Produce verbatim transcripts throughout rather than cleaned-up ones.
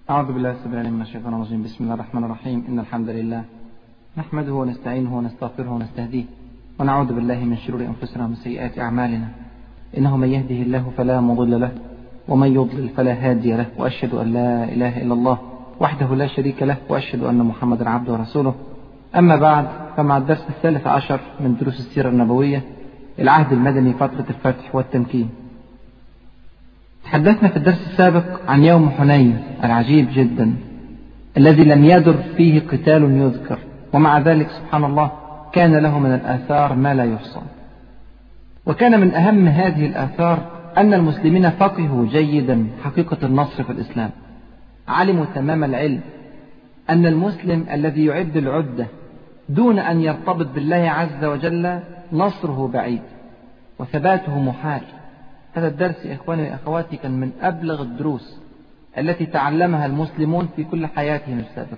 أعوذ بالله السميع العليم من الشيطان الرجيم. بسم الله الرحمن الرحيم. إن الحمد لله نحمده ونستعينه ونستغفره ونستهديه ونعوذ بالله من شرور أنفسنا ومن سيئات أعمالنا. إنه من يهده الله فلا مضل له ومن يضلل فلا هادي له، وأشهد أن لا إله إلا الله وحده لا شريك له، وأشهد أن محمدا عبده ورسوله. أما بعد، فمع الدرس الثالث عشر من دروس السيرة النبوية، العهد المدني، فترة الفتح والتمكين. تحدثنا في الدرس السابق عن يوم حنين العجيب جدا الذي لم يدر فيه قتال يذكر، ومع ذلك سبحان الله كان له من الآثار ما لا يحصى. وكان من أهم هذه الآثار أن المسلمين فقهوا جيدا حقيقة النصر في الإسلام، علموا تمام العلم أن المسلم الذي يعد العدة دون أن يرتبط بالله عز وجل نصره بعيد وثباته محال. هذا الدرس يا إخواني وأخواتي كان من أبلغ الدروس التي تعلمها المسلمون في كل حياتهم السابقة.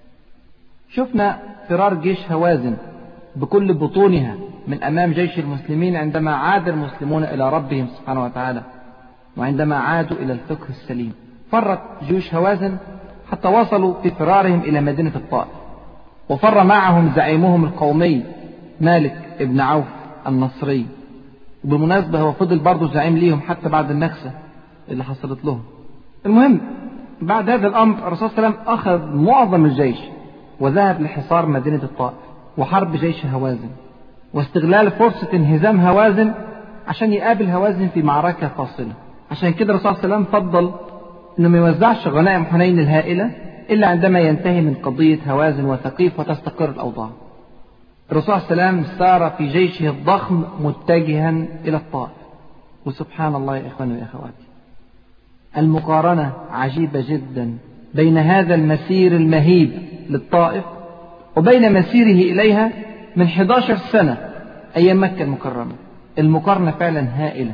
شفنا فرار جيش هوازن بكل بطونها من أمام جيش المسلمين عندما عاد المسلمون إلى ربهم سبحانه وتعالى، وعندما عادوا إلى الفقه السليم. فرت جيوش هوازن حتى وصلوا في فرارهم إلى مدينة الطائف، وفر معهم زعيمهم القومي مالك ابن عوف النصري. وبالمناسبة هو فضل برضه زعيم ليهم حتى بعد النكسة اللي حصلت لهم. المهم، بعد هذا الأمر الرسول صلى الله عليه وسلم أخذ معظم الجيش وذهب لحصار مدينة الطائف وحرب جيش هوازن، واستغلال فرصة انهزام هوازن عشان يقابل هوازن في معركة فاصلة. عشان كده الرسول صلى الله عليه وسلم فضل إنه ما يوزعش غنائم حنين الهائلة إلا عندما ينتهي من قضية هوازن وثقيف وتستقر الأوضاع. الرسول صلى الله عليه وسلم سار في جيشه الضخم متجها إلى الطائف. وسبحان الله يا إخواني وأخواتي، المقارنة عجيبة جدا بين هذا المسير المهيب للطائف وبين مسيره إليها من إحدى عشرة سنة أيام مكة المكرمة. المقارنة فعلا هائلة.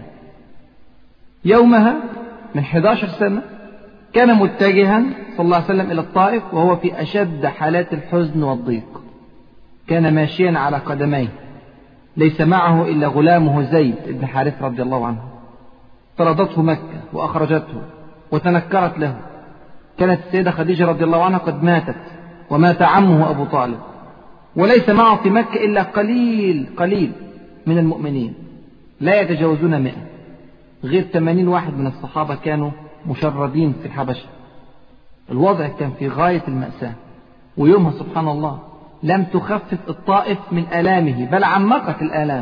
يومها من إحدى عشرة سنة كان متجها صلى الله عليه وسلم إلى الطائف وهو في أشد حالات الحزن والضيق. كان ماشيا على قدميه، ليس معه إلا غلامه زيد بن حارث رضي الله عنه. طردته مكة وأخرجته وتنكرت له. كانت السيدة خديجة رضي الله عنها قد ماتت، ومات عمه أبو طالب، وليس معه في مكة إلا قليل قليل من المؤمنين لا يتجاوزون مئة، غير ثمانين واحد من الصحابة كانوا مشردين في الحبشة. الوضع كان في غاية المأساة. ويومها سبحان الله لم تخفف الطائف من آلامه، بل عمقت الآلام،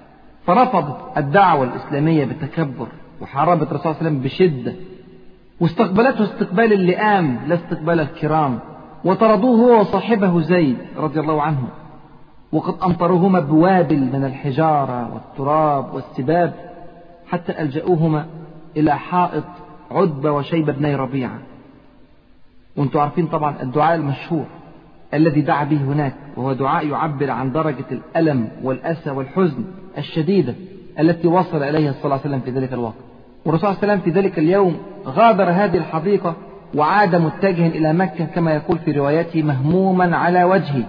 فرفضت الدعوة الإسلامية بتكبر، وحاربت الرسول صلى الله عليه وسلم بشدة، واستقبلته استقبال اللئام لا استقبال الكرام، وطردوه هو وصاحبه زيد رضي الله عنه، وقد أمطروهما بوابل من الحجارة والتراب والسباب حتى ألجأوهما إلى حائط عتبة وشيبة بني ربيعة. وانتم عارفين طبعا الدعاء المشهور الذي دعا به هناك، وهو دعاء يعبر عن درجة الألم والأسى والحزن الشديدة التي وصل إليها صلى الله عليه وسلم في ذلك الوقت. والرسول صلى الله عليه وسلم في ذلك اليوم غادر هذه الحديقة وعاد متجها إلى مكة كما يقول في روايته مهموما على وجهه،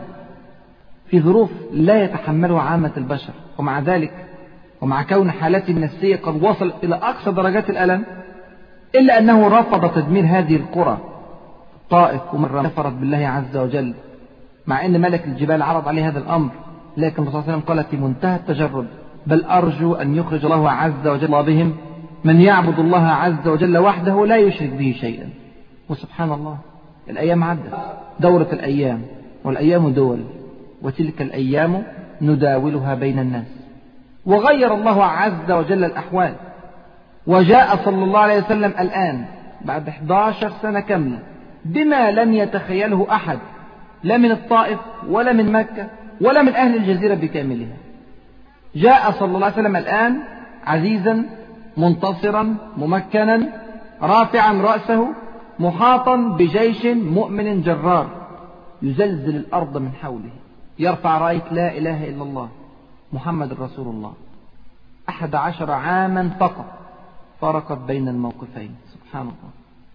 في ظروف لا يتحملها عامة البشر. ومع ذلك ومع كون حالته النفسية قد وصل إلى أقصى درجات الألم، إلا أنه رفض تدمير هذه القرى طائف، ومرة كفرت بالله عز وجل، مع أن ملك الجبال عرض عليه هذا الأمر. لكن الرسول صلى الله عليه وسلم قال في منتهى التجرد: بل أرجو أن يخرج الله عز وجل بهم من يعبد الله عز وجل وحده لا يشرك به شيئا. وسبحان الله الأيام عدت، دورة الأيام، والأيام دول، وتلك الأيام نداولها بين الناس. وغير الله عز وجل الأحوال، وجاء صلى الله عليه وسلم الآن بعد إحدى عشرة سنة كاملة بما لم يتخيله أحد، لا من الطائف ولا من مكة ولا من أهل الجزيرة بكاملها. جاء صلى الله عليه وسلم الآن عزيزا منتصرا ممكنا رافعا رأسه محاطا بجيش مؤمن جرار يزلزل الأرض من حوله، يرفع راية لا إله إلا الله محمد رسول الله. أحد عشر عاما فقط فرقت بين الموقفين، سبحان الله.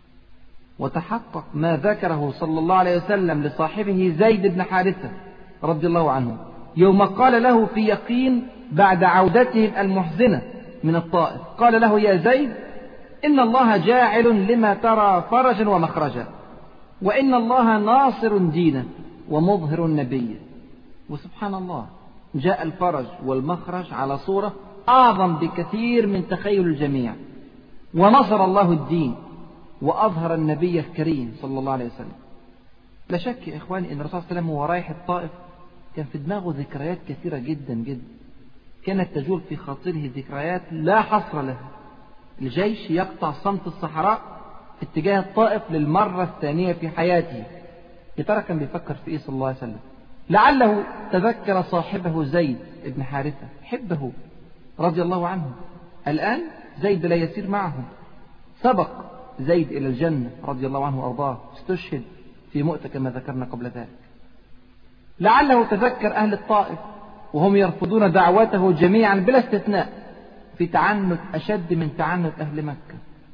وتحقق ما ذكره صلى الله عليه وسلم لصاحبه زيد بن حارثة رضي الله عنه يوم قال له في يقين بعد عودته المحزنة من الطائف، قال له: يا زيد، إن الله جاعل لما ترى فرجا ومخرجا، وإن الله ناصر دينه ومظهر نبيه. وسبحان الله جاء الفرج والمخرج على صورة أعظم بكثير من تخيل الجميع، ونصر الله الدين وأظهر النبي الكريم صلى الله عليه وسلم. لا شك يا إخواني أن الرسول صلى الله عليه وسلم وهو رايح الطائف كان في دماغه ذكريات كثيرة جدا جدا، كانت تجول في خاطره ذكريات لا حصر لها. الجيش يقطع صمت الصحراء في اتجاه الطائف للمرة الثانية في حياته. يا ترى كان بيفكر في إيه صلى الله عليه وسلم؟ لعله تذكر صاحبه زيد بن حارثة حبه رضي الله عنه. الآن زيد لا يسير معه، سبق زيد إلى الجنة رضي الله عنه وأرضاه، استشهد في مؤتة كما ذكرنا قبل ذلك. لعله تذكر أهل الطائف وهم يرفضون دعوته جميعا بلا استثناء في تعنت أشد من تعنت أهل مكة.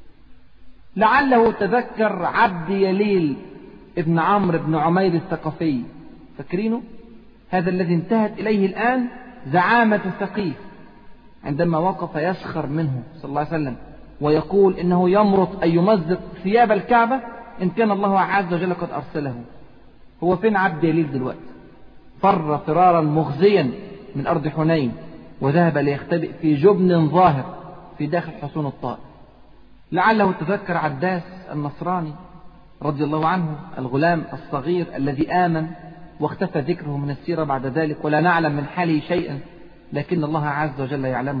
لعله تذكر عبد يليل ابن عمرو بن عمير الثقفي، فاكرينه؟ هذا الذي انتهت إليه الآن زعامة ثقيف، عندما وقف يسخر منه صلى الله عليه وسلم ويقول إنه يمرض أن يمزق ثياب الكعبة إن كان الله عز وجل قد أرسله. هو فين عبد يليل دلوقتي؟ فر فرارا مخزيا من أرض حنين وذهب ليختبئ في جبن ظاهر في داخل حصون الطائف. لعله تذكر عداس النصراني رضي الله عنه، الغلام الصغير الذي آمن واختفى ذكره من السيرة بعد ذلك ولا نعلم من حاله شيئا، لكن الله عز وجل يعلمه.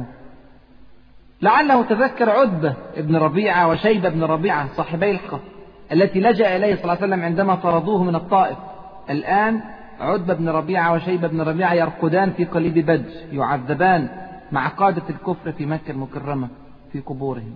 لعله تذكر عتبة بن ربيعة وشيبة بن ربيعة صاحبي الحقة التي لجأ إليه صلى الله عليه وسلم عندما طردوه من الطائف. الآن عتبة بن ربيعة وشيبة بن ربيعة يرقدان في قليب بدر، يعذبان مع قادة الكفر في مكة المكرمة في قبورهم.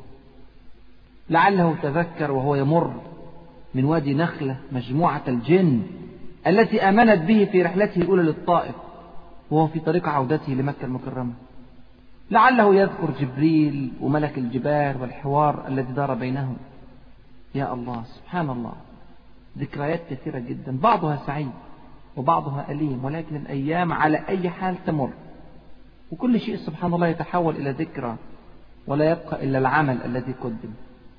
لعله تذكر وهو يمر من وادي نخلة مجموعة الجن التي آمنت به في رحلته الأولى للطائف وهو في طريق عودته لمكة المكرمة. لعله يذكر جبريل وملك الجبال والحوار الذي دار بينهم. يا الله سبحان الله، ذكريات كثيرة جدا، بعضها سعيد وبعضها أليم، ولكن الأيام على أي حال تمر، وكل شيء سبحان الله يتحول إلى ذكرى ولا يبقى إلا العمل الذي قدم.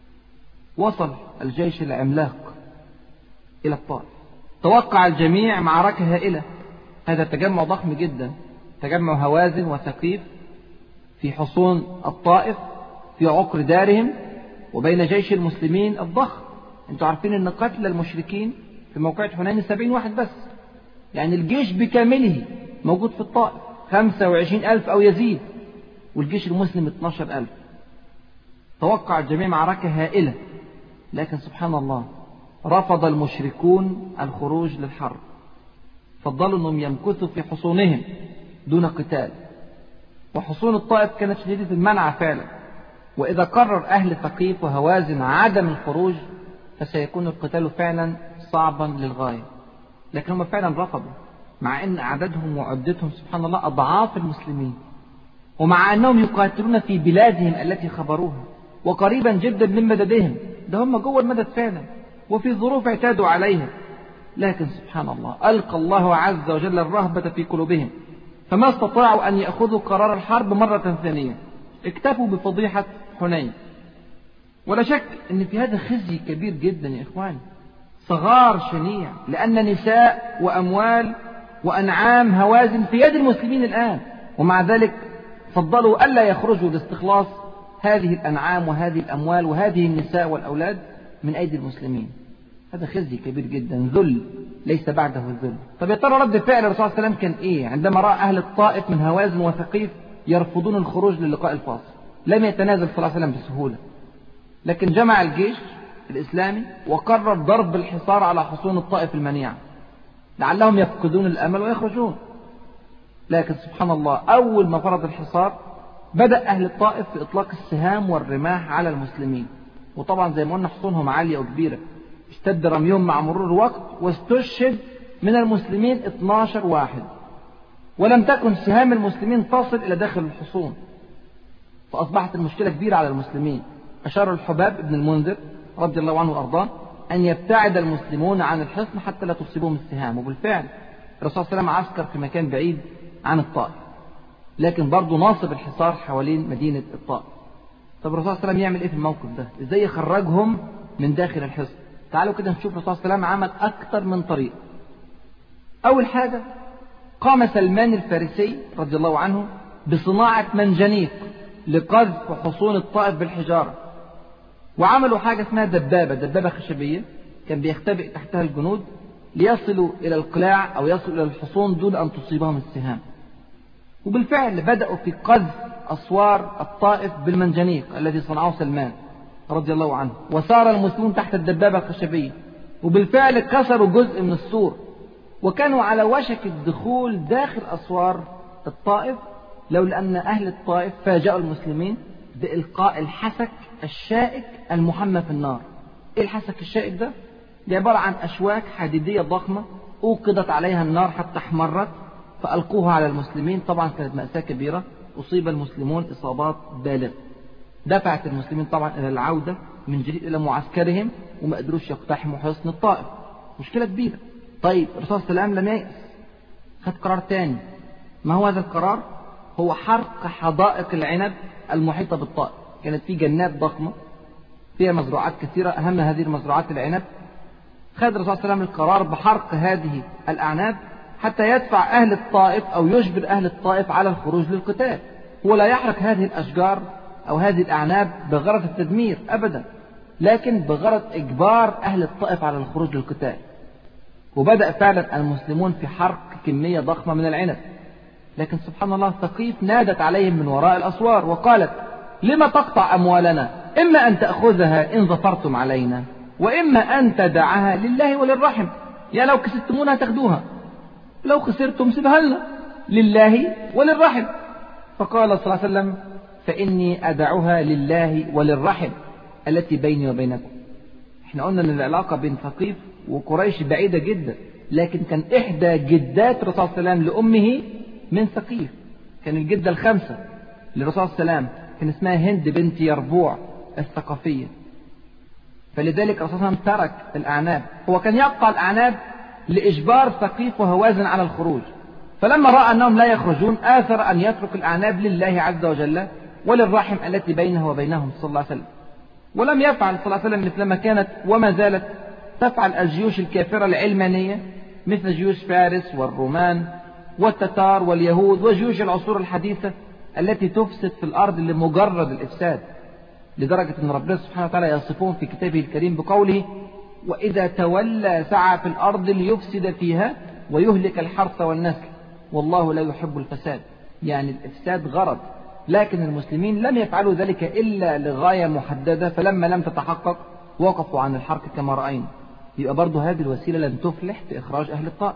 وصل الجيش العملاق إلى الطائف، توقع الجميع معركة هائلة. هذا تجمع ضخم جدا، تجمع هوازن وثقيف في حصون الطائف في عقر دارهم وبين جيش المسلمين الضخم. انتوا عارفين ان قتل المشركين في موقعة حنين سبعين واحد بس، يعني الجيش بكامله موجود في الطائف خمسة وعشرين ألف أو يزيد، والجيش المسلم اثناشر ألف. توقع الجميع معركة هائلة، لكن سبحان الله رفض المشركون الخروج للحرب، فضلوا أنهم يمكثوا في حصونهم دون قتال. وحصون الطائف كانت شديدة المنع فعلا، وإذا قرر أهل ثقيف وهوازن عدم الخروج فسيكون القتال فعلا صعبا للغاية، لكن هم فعلا رفضوا، مع أن عددهم وعدتهم سبحان الله أضعاف المسلمين، ومع أنهم يقاتلون في بلادهم التي خبروها وقريبا جدا من مددهم، ده هم جوه المدد فعلا وفي ظروف اعتادوا عليها، لكن سبحان الله ألقى الله عز وجل الرهبة في قلوبهم فما استطاعوا أن يأخذوا قرار الحرب مرة ثانية، اكتفوا بفضيحة حنين. ولا شك أن في هذا خزي كبير جدا يا إخواني، صغار شنيع، لأن نساء وأموال وأنعام هوازن في يد المسلمين الآن، ومع ذلك فضلوا ألا يخرجوا لاستخلاص هذه الأنعام وهذه الأموال وهذه النساء والأولاد من أيدي المسلمين. هذا خزي كبير جدا، ذل ليس بعده ذل. طب يا ترى رد فعل الرسول صلى الله عليه وسلم كان إيه عندما رأى أهل الطائف من هوازن وثقيف يرفضون الخروج للقاء الفاصل؟ لم يتنازل صلى الله عليه وسلم بسهولة، لكن جمع الجيش الإسلامي وقرر ضرب الحصار على حصون الطائف المنيعة لعلهم يفقدون الأمل ويخرجون. لكن سبحان الله أول ما فرض الحصار بدأ أهل الطائف في إطلاق السهام والرماح على المسلمين، وطبعا زي ما قلنا حصونهم عالية وكبيرة، اشتد رميهم مع مرور الوقت واستشهد من المسلمين اثناشر واحد، ولم تكن سهام المسلمين تصل إلى داخل الحصون، فأصبحت المشكلة كبيرة على المسلمين. أشار الحباب بن المنذر رضي الله عنه وأرضاه أن يبتعد المسلمون عن الحصن حتى لا تصيبهم السهام، وبالفعل الرسول صلى الله عليه وسلم عسكر في مكان بعيد عن الطائف، لكن برضه ناصب الحصار حوالين مدينة الطائف. طب الرسول صلى الله عليه وسلم يعمل إيه في الموقف ده؟ إزاي يخرجهم من داخل الحصن؟ تعالوا كده نشوف الرسول صلى الله عليه وسلم عمل أكثر من طريقة. أول حاجة، قام سلمان الفارسي رضي الله عنه بصناعة منجنيق لقذف حصون الطائف بالحجارة، وعملوا حاجة اسمها دبابة دبابة خشبية كان بيختبئ تحتها الجنود ليصلوا إلى القلاع أو يصلوا إلى الحصون دون أن تصيبهم السهام. وبالفعل بدأوا في قذف أسوار الطائف بالمنجنيق الذي صنعه سلمان رضي الله عنه، وسار المسلمون تحت الدبابة الخشبية، وبالفعل كسروا جزء من السور، وكانوا على وشك الدخول داخل أسوار الطائف، لولا أن أهل الطائف فاجأوا المسلمين بإلقاء الحسك الشائك المحمى في النار. إيه الحسك الشائك ده؟ دي عبارة عن أشواك حديدية ضخمة أوقدت عليها النار حتى احمرت، فألقوها على المسلمين. طبعا كانت مأساة كبيرة، أصيب المسلمون إصابات بالغة دفعت المسلمين طبعا إلى العودة من جديد إلى معسكرهم، وما قدروش يقتحموا حصن الطائف. مشكلة كبيرة. طيب الرسول صلى الله عليه وسلم لم ييأس، خد قرار تاني. ما هو هذا القرار؟ هو حرق حدائق العنب المحيطة بالطائف. كانت في جنات ضخمة فيها مزروعات كثيرة، أهم هذه المزروعات العنب. خد الرسول صلى الله عليه وسلم القرار بحرق هذه الأعناب حتى يدفع أهل الطائف أو يجبر أهل الطائف على الخروج للقتال. هو لا يحرق هذه الأشجار أو هذه الأعناب بغرض التدمير أبدا، لكن بغرض إجبار أهل الطائف على الخروج للقتال. وبدأ فعلا المسلمون في حرق كمية ضخمة من العنب، لكن سبحان الله ثقيف نادت عليهم من وراء الأسوار وقالت: لما تقطع أموالنا؟ إما أن تأخذها إن ظفرتم علينا، وإما أن تدعها لله وللرحم. يا لو كسبتمونا تاخدوها، لو خسرتم سيبها لنا لله وللرحم. فقال صلى الله عليه وسلم: فإني أدعها لله وللرحم التي بيني وبينكم. احنا قلنا أن العلاقة بين ثقيف وقريش بعيدة جدا، لكن كان إحدى جدات الرسول صلى الله عليه وسلم لأمه من ثقيف. كان الجدة الخامسة للرسول صلى الله عليه وسلم كان اسمها هند بنت يربوع الثقفية. فلذلك الرسول صلى الله عليه وسلم ترك الأعناب. هو كان يقطع الأعناب لإجبار ثقيف وهوازن على الخروج، فلما رأى أنهم لا يخرجون آثر أن يترك الأعناب لله عز وجل وللرحم التي بينه وبينهم صلى الله عليه وسلم. ولم يفعل صلى الله عليه وسلم مثل ما كانت وما زالت تفعل الجيوش الكافرة العلمانية مثل جيوش فارس والرومان والتتار واليهود وجيوش العصور الحديثة التي تفسد في الأرض لمجرد الإفساد، لدرجة أن ربنا سبحانه وتعالى يصفون في كتابه الكريم بقوله: وإذا تولى سعى في الأرض ليفسد فيها ويهلك الحرث والنسل والله لا يحب الفساد. يعني الإفساد غرض، لكن المسلمين لم يفعلوا ذلك إلا لغاية محددة، فلما لم تتحقق وقفوا عن الحرق كما رأينا. يبقى برضو هذه الوسيلة لن تفلح في إخراج أهل الطائف.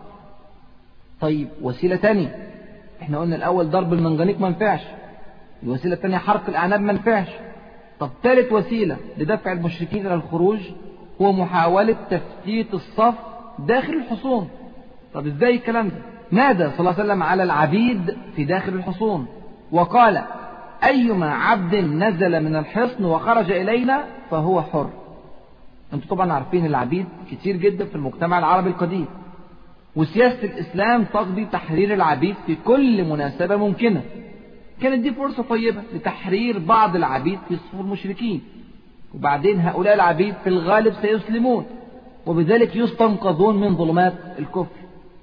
طيب وسيلة تانية، احنا قلنا الأول ضرب المنجنيق ما نفعش، الوسيلة الثانية حرق الأعناب ما نفعش. طب ثالث وسيلة لدفع المشركين إلى الخروج هو محاولة تفتيت الصف داخل الحصون. طب ازاي الكلام ده؟ نادى صلى الله عليه وسلم على العبيد في داخل الحصون وقال: أيما عبد نزل من الحصن وخرج إلينا فهو حر. انتم طبعا عارفين العبيد كتير جدا في المجتمع العربي القديم، وسياسة الإسلام تقضي تحرير العبيد في كل مناسبة ممكنة. كانت دي فرصة طيبة لتحرير بعض العبيد في صفوف المشركين، وبعدين هؤلاء العبيد في الغالب سيسلمون، وبذلك يستنقذون من ظلمات الكفر.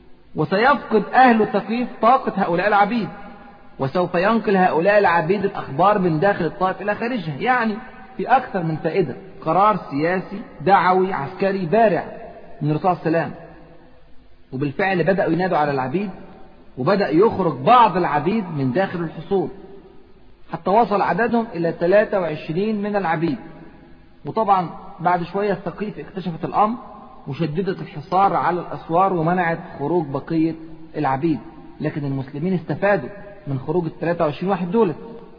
وسيفقد أهل ثقيف طاقة هؤلاء العبيد، وسوف ينقل هؤلاء العبيد الأخبار من داخل الطائف إلى خارجها. يعني في أكثر من فائدة. قرار سياسي دعوي عسكري بارع من الرسول صلى الله عليه وسلم. وبالفعل بدأوا ينادوا على العبيد، وبدأ يخرج بعض العبيد من داخل الحصون حتى وصل عددهم إلى ثلاثة وعشرين من العبيد. وطبعا بعد شوية الثقيف اكتشفت الأمر وشددت الحصار على الأسوار ومنعت خروج بقية العبيد، لكن المسلمين استفادوا من خروج ال ثلاثة وعشرين واحد دولت.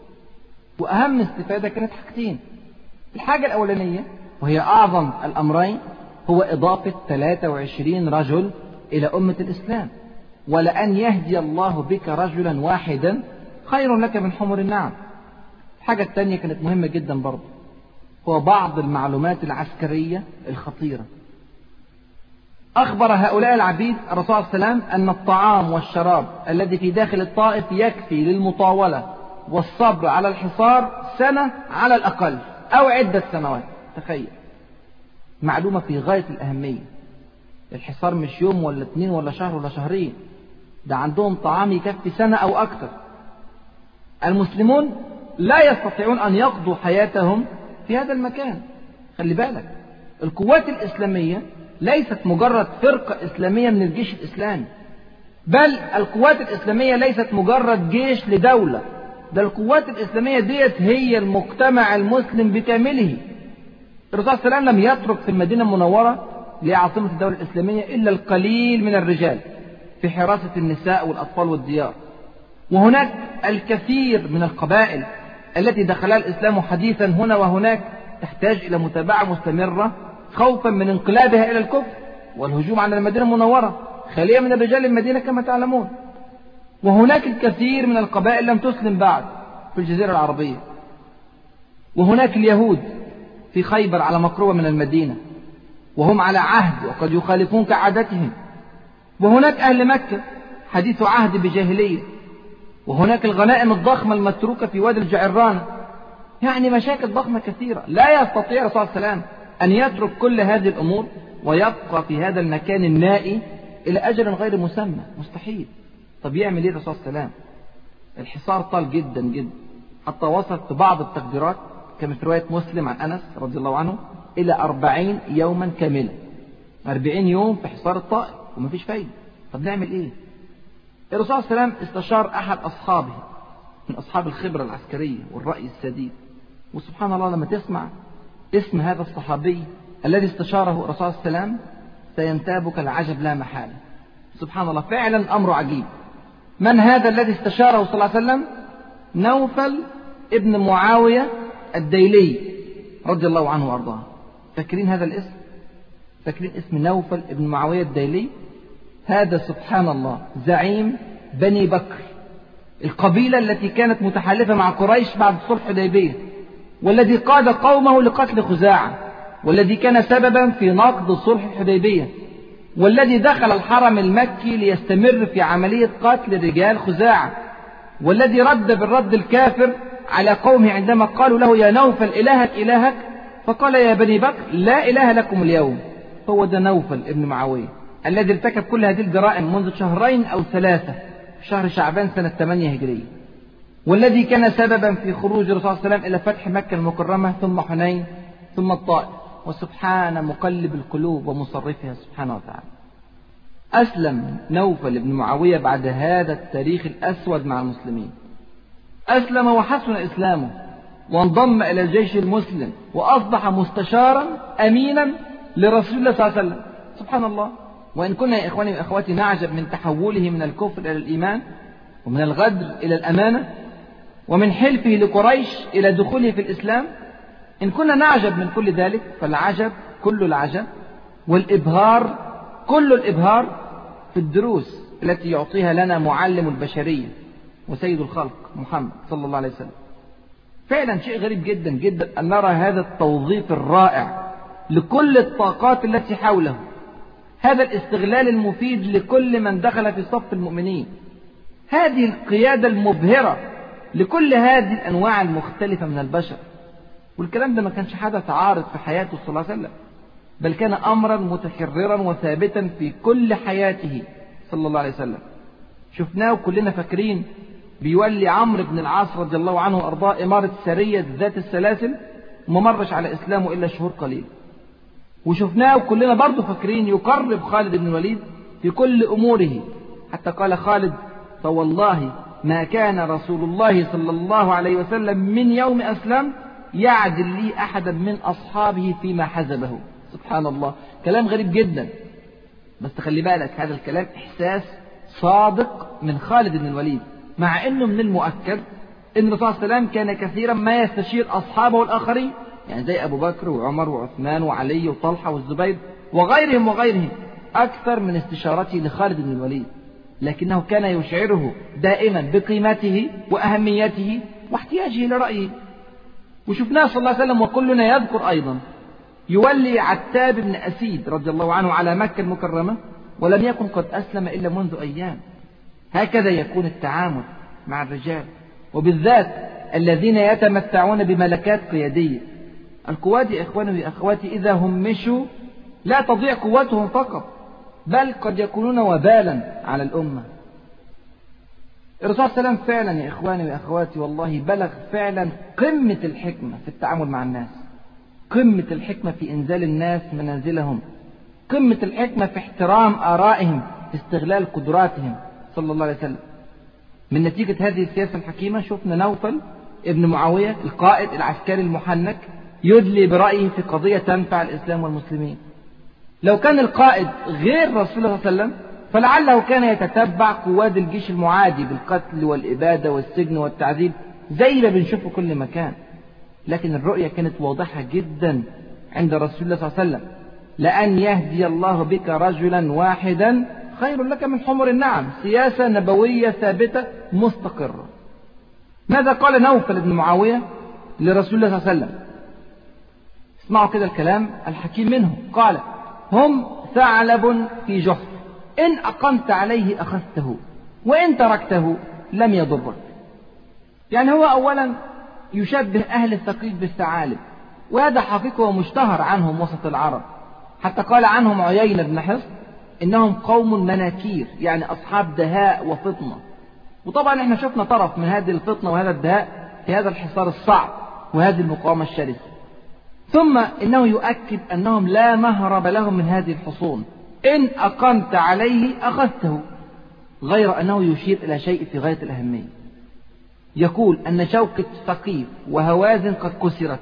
وأهم استفادة كانت حاجتين. الحاجة الأولانية وهي أعظم الأمرين هو إضافة ثلاثة وعشرين رجل إلى أمة الإسلام. ولأن يهدي الله بك رجلا واحدا خير لك من حمر النعم. الحاجة الثانية كانت مهمة جدا برضه، هو بعض المعلومات العسكرية الخطيرة. أخبر هؤلاء العبيد الرسول صلى الله عليه وسلم أن الطعام والشراب الذي في داخل الطائف يكفي للمطاولة والصبر على الحصار سنة على الأقل أو عدة سنوات. تخيل. معلومة في غاية الأهمية. الحصار مش يوم ولا اتنين ولا شهر ولا شهرين، ده عندهم طعام يكفي سنة أو أكثر. المسلمون لا يستطيعون أن يقضوا حياتهم في هذا المكان. خلي بالك، القوات الإسلامية ليست مجرد فرقة إسلامية من الجيش الإسلامي، بل القوات الإسلامية ليست مجرد جيش لدولة، ده القوات الإسلامية ديت هي المجتمع المسلم بكامله. الرسول صلى الله عليه وسلم لم يترك في المدينة المنورة لعاصمة الدولة الإسلامية إلا القليل من الرجال في حراسة النساء والأطفال والديار، وهناك الكثير من القبائل التي دخلها الإسلام حديثا هنا وهناك تحتاج إلى متابعة مستمرة خوفا من انقلابها إلى الكفر والهجوم على المدينة المنورة خالية من رجال المدينة كما تعلمون. وهناك الكثير من القبائل لم تسلم بعد في الجزيرة العربية، وهناك اليهود في خيبر على مقربة من المدينة وهم على عهد وقد يخالفون كعادتهم، وهناك أهل مكة حديث عهد بجاهلية، وهناك الغنائم الضخمة المتروكة في وادي الجعرانة. يعني مشاكل ضخمة كثيرة. لا يستطيع الرسول صلى الله عليه وسلم أن يترك كل هذه الأمور ويبقى في هذا المكان النائي إلى أجل غير مسمى، مستحيل. طب يعمل إيه الرسول صلى الله عليه وسلم؟ الحصار طال جدا جدا حتى وصل في بعض التقديرات كما في رواية مسلم عن أنس رضي الله عنه إلى أربعين يوما كاملا. أربعين يوم في حصار الطائف ومفيش فايدة. طب نعمل إيه؟ الرسول صلى الله عليه وسلم استشار أحد أصحابه من أصحاب الخبرة العسكرية والرأي السديد. وسبحان الله لما تسمع اسم هذا الصحابي الذي استشاره الرسول صلى الله عليه وسلم سينتابك العجب لا محالة. سبحان الله، فعلا أمر عجيب. من هذا الذي استشاره صلى الله عليه وسلم؟ نوفل ابن معاوية الديلي رضي الله عنه وأرضاه. فاكرين هذا الاسم؟ فاكرين اسم نوفل ابن معاوية الديلي؟ هذا سبحان الله زعيم بني بكر، القبيلة التي كانت متحالفة مع قريش بعد صلح الحديبية، والذي قاد قومه لقتل خزاعة، والذي كان سببا في نقض صلح الحديبية، والذي دخل الحرم المكي ليستمر في عملية قتل رجال خزاعة، والذي رد بالرد الكافر على قومه عندما قالوا له يا نوفل إلهك إلهك، فقال يا بني بكر لا إله لكم اليوم. هو ده نوفل ابن معاوية الذي ارتكب كل هذه الجرائم منذ شهرين أو ثلاثة في شهر شعبان سنة ثمانية هجرية، والذي كان سببا في خروج الرسول صلى الله عليه وسلم إلى فتح مكة المكرمة ثم حنين ثم الطائف. وسبحان مقلب القلوب ومصرفها سبحانه وتعالى. أسلم نوفل بن معاوية بعد هذا التاريخ الأسود مع المسلمين. أسلم وحسن إسلامه وانضم إلى الجيش المسلم وأصبح مستشارا أمينا لرسول الله صلى الله عليه وسلم. سبحان الله. وإن كنا يا إخواني وأخواتي نعجب من تحوله من الكفر إلى الإيمان، ومن الغدر إلى الأمانة، ومن حلفه لقريش إلى دخوله في الإسلام، إن كنا نعجب من كل ذلك فالعجب كل العجب والإبهار كل الإبهار في الدروس التي يعطيها لنا معلم البشرية وسيد الخلق محمد صلى الله عليه وسلم. فعلا شيء غريب جدا جدا أن نرى هذا التوظيف الرائع لكل الطاقات التي حوله، هذا الاستغلال المفيد لكل من دخل في صف المؤمنين، هذه القيادة المبهرة لكل هذه الأنواع المختلفة من البشر. والكلام ده ما كانش حدث عارض في حياته صلى الله عليه وسلم، بل كان أمرا متكررا وثابتا في كل حياته صلى الله عليه وسلم. شفناه كلنا فاكرين بيولي عمرو بن العاص رضي الله عنه وأرضاه إمارة سرية ذات السلاسل وما مرش على إسلامه إلا شهور قليل. وشفناه كلنا برضو فاكرين يقرب خالد بن الوليد في كل أموره، حتى قال خالد فوالله ما كان رسول الله صلى الله عليه وسلم من يوم أسلم يعدل لي أحدا من أصحابه فيما حزبه. سبحان الله، كلام غريب جدا، بس خلي بالك هذا الكلام إحساس صادق من خالد بن الوليد، مع أنه من المؤكد أن الرسول صلى الله عليه وسلم كان كثيرا ما يستشير أصحابه الآخرين، يعني زي أبو بكر وعمر وعثمان وعلي وطلحة والزبير وغيرهم وغيرهم، أكثر من استشارته لخالد بن الوليد، لكنه كان يشعره دائما بقيمته وأهميته واحتياجه لرأيه. وشفناه صلى الله عليه وسلم وكلنا يذكر أيضا يولي عتاب بن أسيد رضي الله عنه على مكة المكرمة ولم يكن قد أسلم إلا منذ أيام. هكذا يكون التعامل مع الرجال، وبالذات الذين يتمتعون بملكات قيادية. القوات يا إخواني وأخواتي إذا همشوا لا تضيع قوتهم فقط، بل قد يكونون وبالا على الأمة. الرسول صلى الله عليه وسلم فعلا يا إخواني وأخواتي والله بلغ فعلا قمة الحكمة في التعامل مع الناس، قمة الحكمة في إنزال الناس منازلهم، قمة الحكمة في احترام آرائهم، في استغلال قدراتهم صلى الله عليه وسلم. من نتيجة هذه السياسة الحكيمة شفنا نوفل ابن معاوية القائد العسكري المحنك يدلي برأيه في قضية تنفع الإسلام والمسلمين. لو كان القائد غير رسول الله صلى الله عليه وسلم فلعله كان يتتبع قواد الجيش المعادي بالقتل والإبادة والسجن والتعذيب زي ما بنشوفه كل مكان. لكن الرؤية كانت واضحة جدا عند رسول الله صلى الله عليه وسلم: لأن يهدي الله بك رجلا واحدا خير لك من حمر النعم. سياسة نبوية ثابتة مستقرة. ماذا قال نوفل بن معاوية لرسول الله صلى الله عليه وسلم؟ اسمعوا كده الكلام الحكيم منه. قال: هم ثعلب في جحر، إن أقمت عليه أخذته وإن تركته لم يضرك. يعني هو أولا يشبه أهل الثقيف بالثعالب، وهذا حقيقة ومشتهر عنهم وسط العرب، حتى قال عنهم عيينة بن حصن إنهم قوم مناكير، يعني أصحاب دهاء وفطنة. وطبعا احنا شفنا طرف من هذه الفطنة وهذا الدهاء في هذا الحصار الصعب وهذه المقاومة الشرسة. ثم إنه يؤكد أنهم لا مهرب لهم من هذه الحصون، إن أقمت عليه أخذته، غير أنه يشير إلى شيء في غاية الأهمية. يقول أن شوكة ثقيف وهوازن قد كسرت،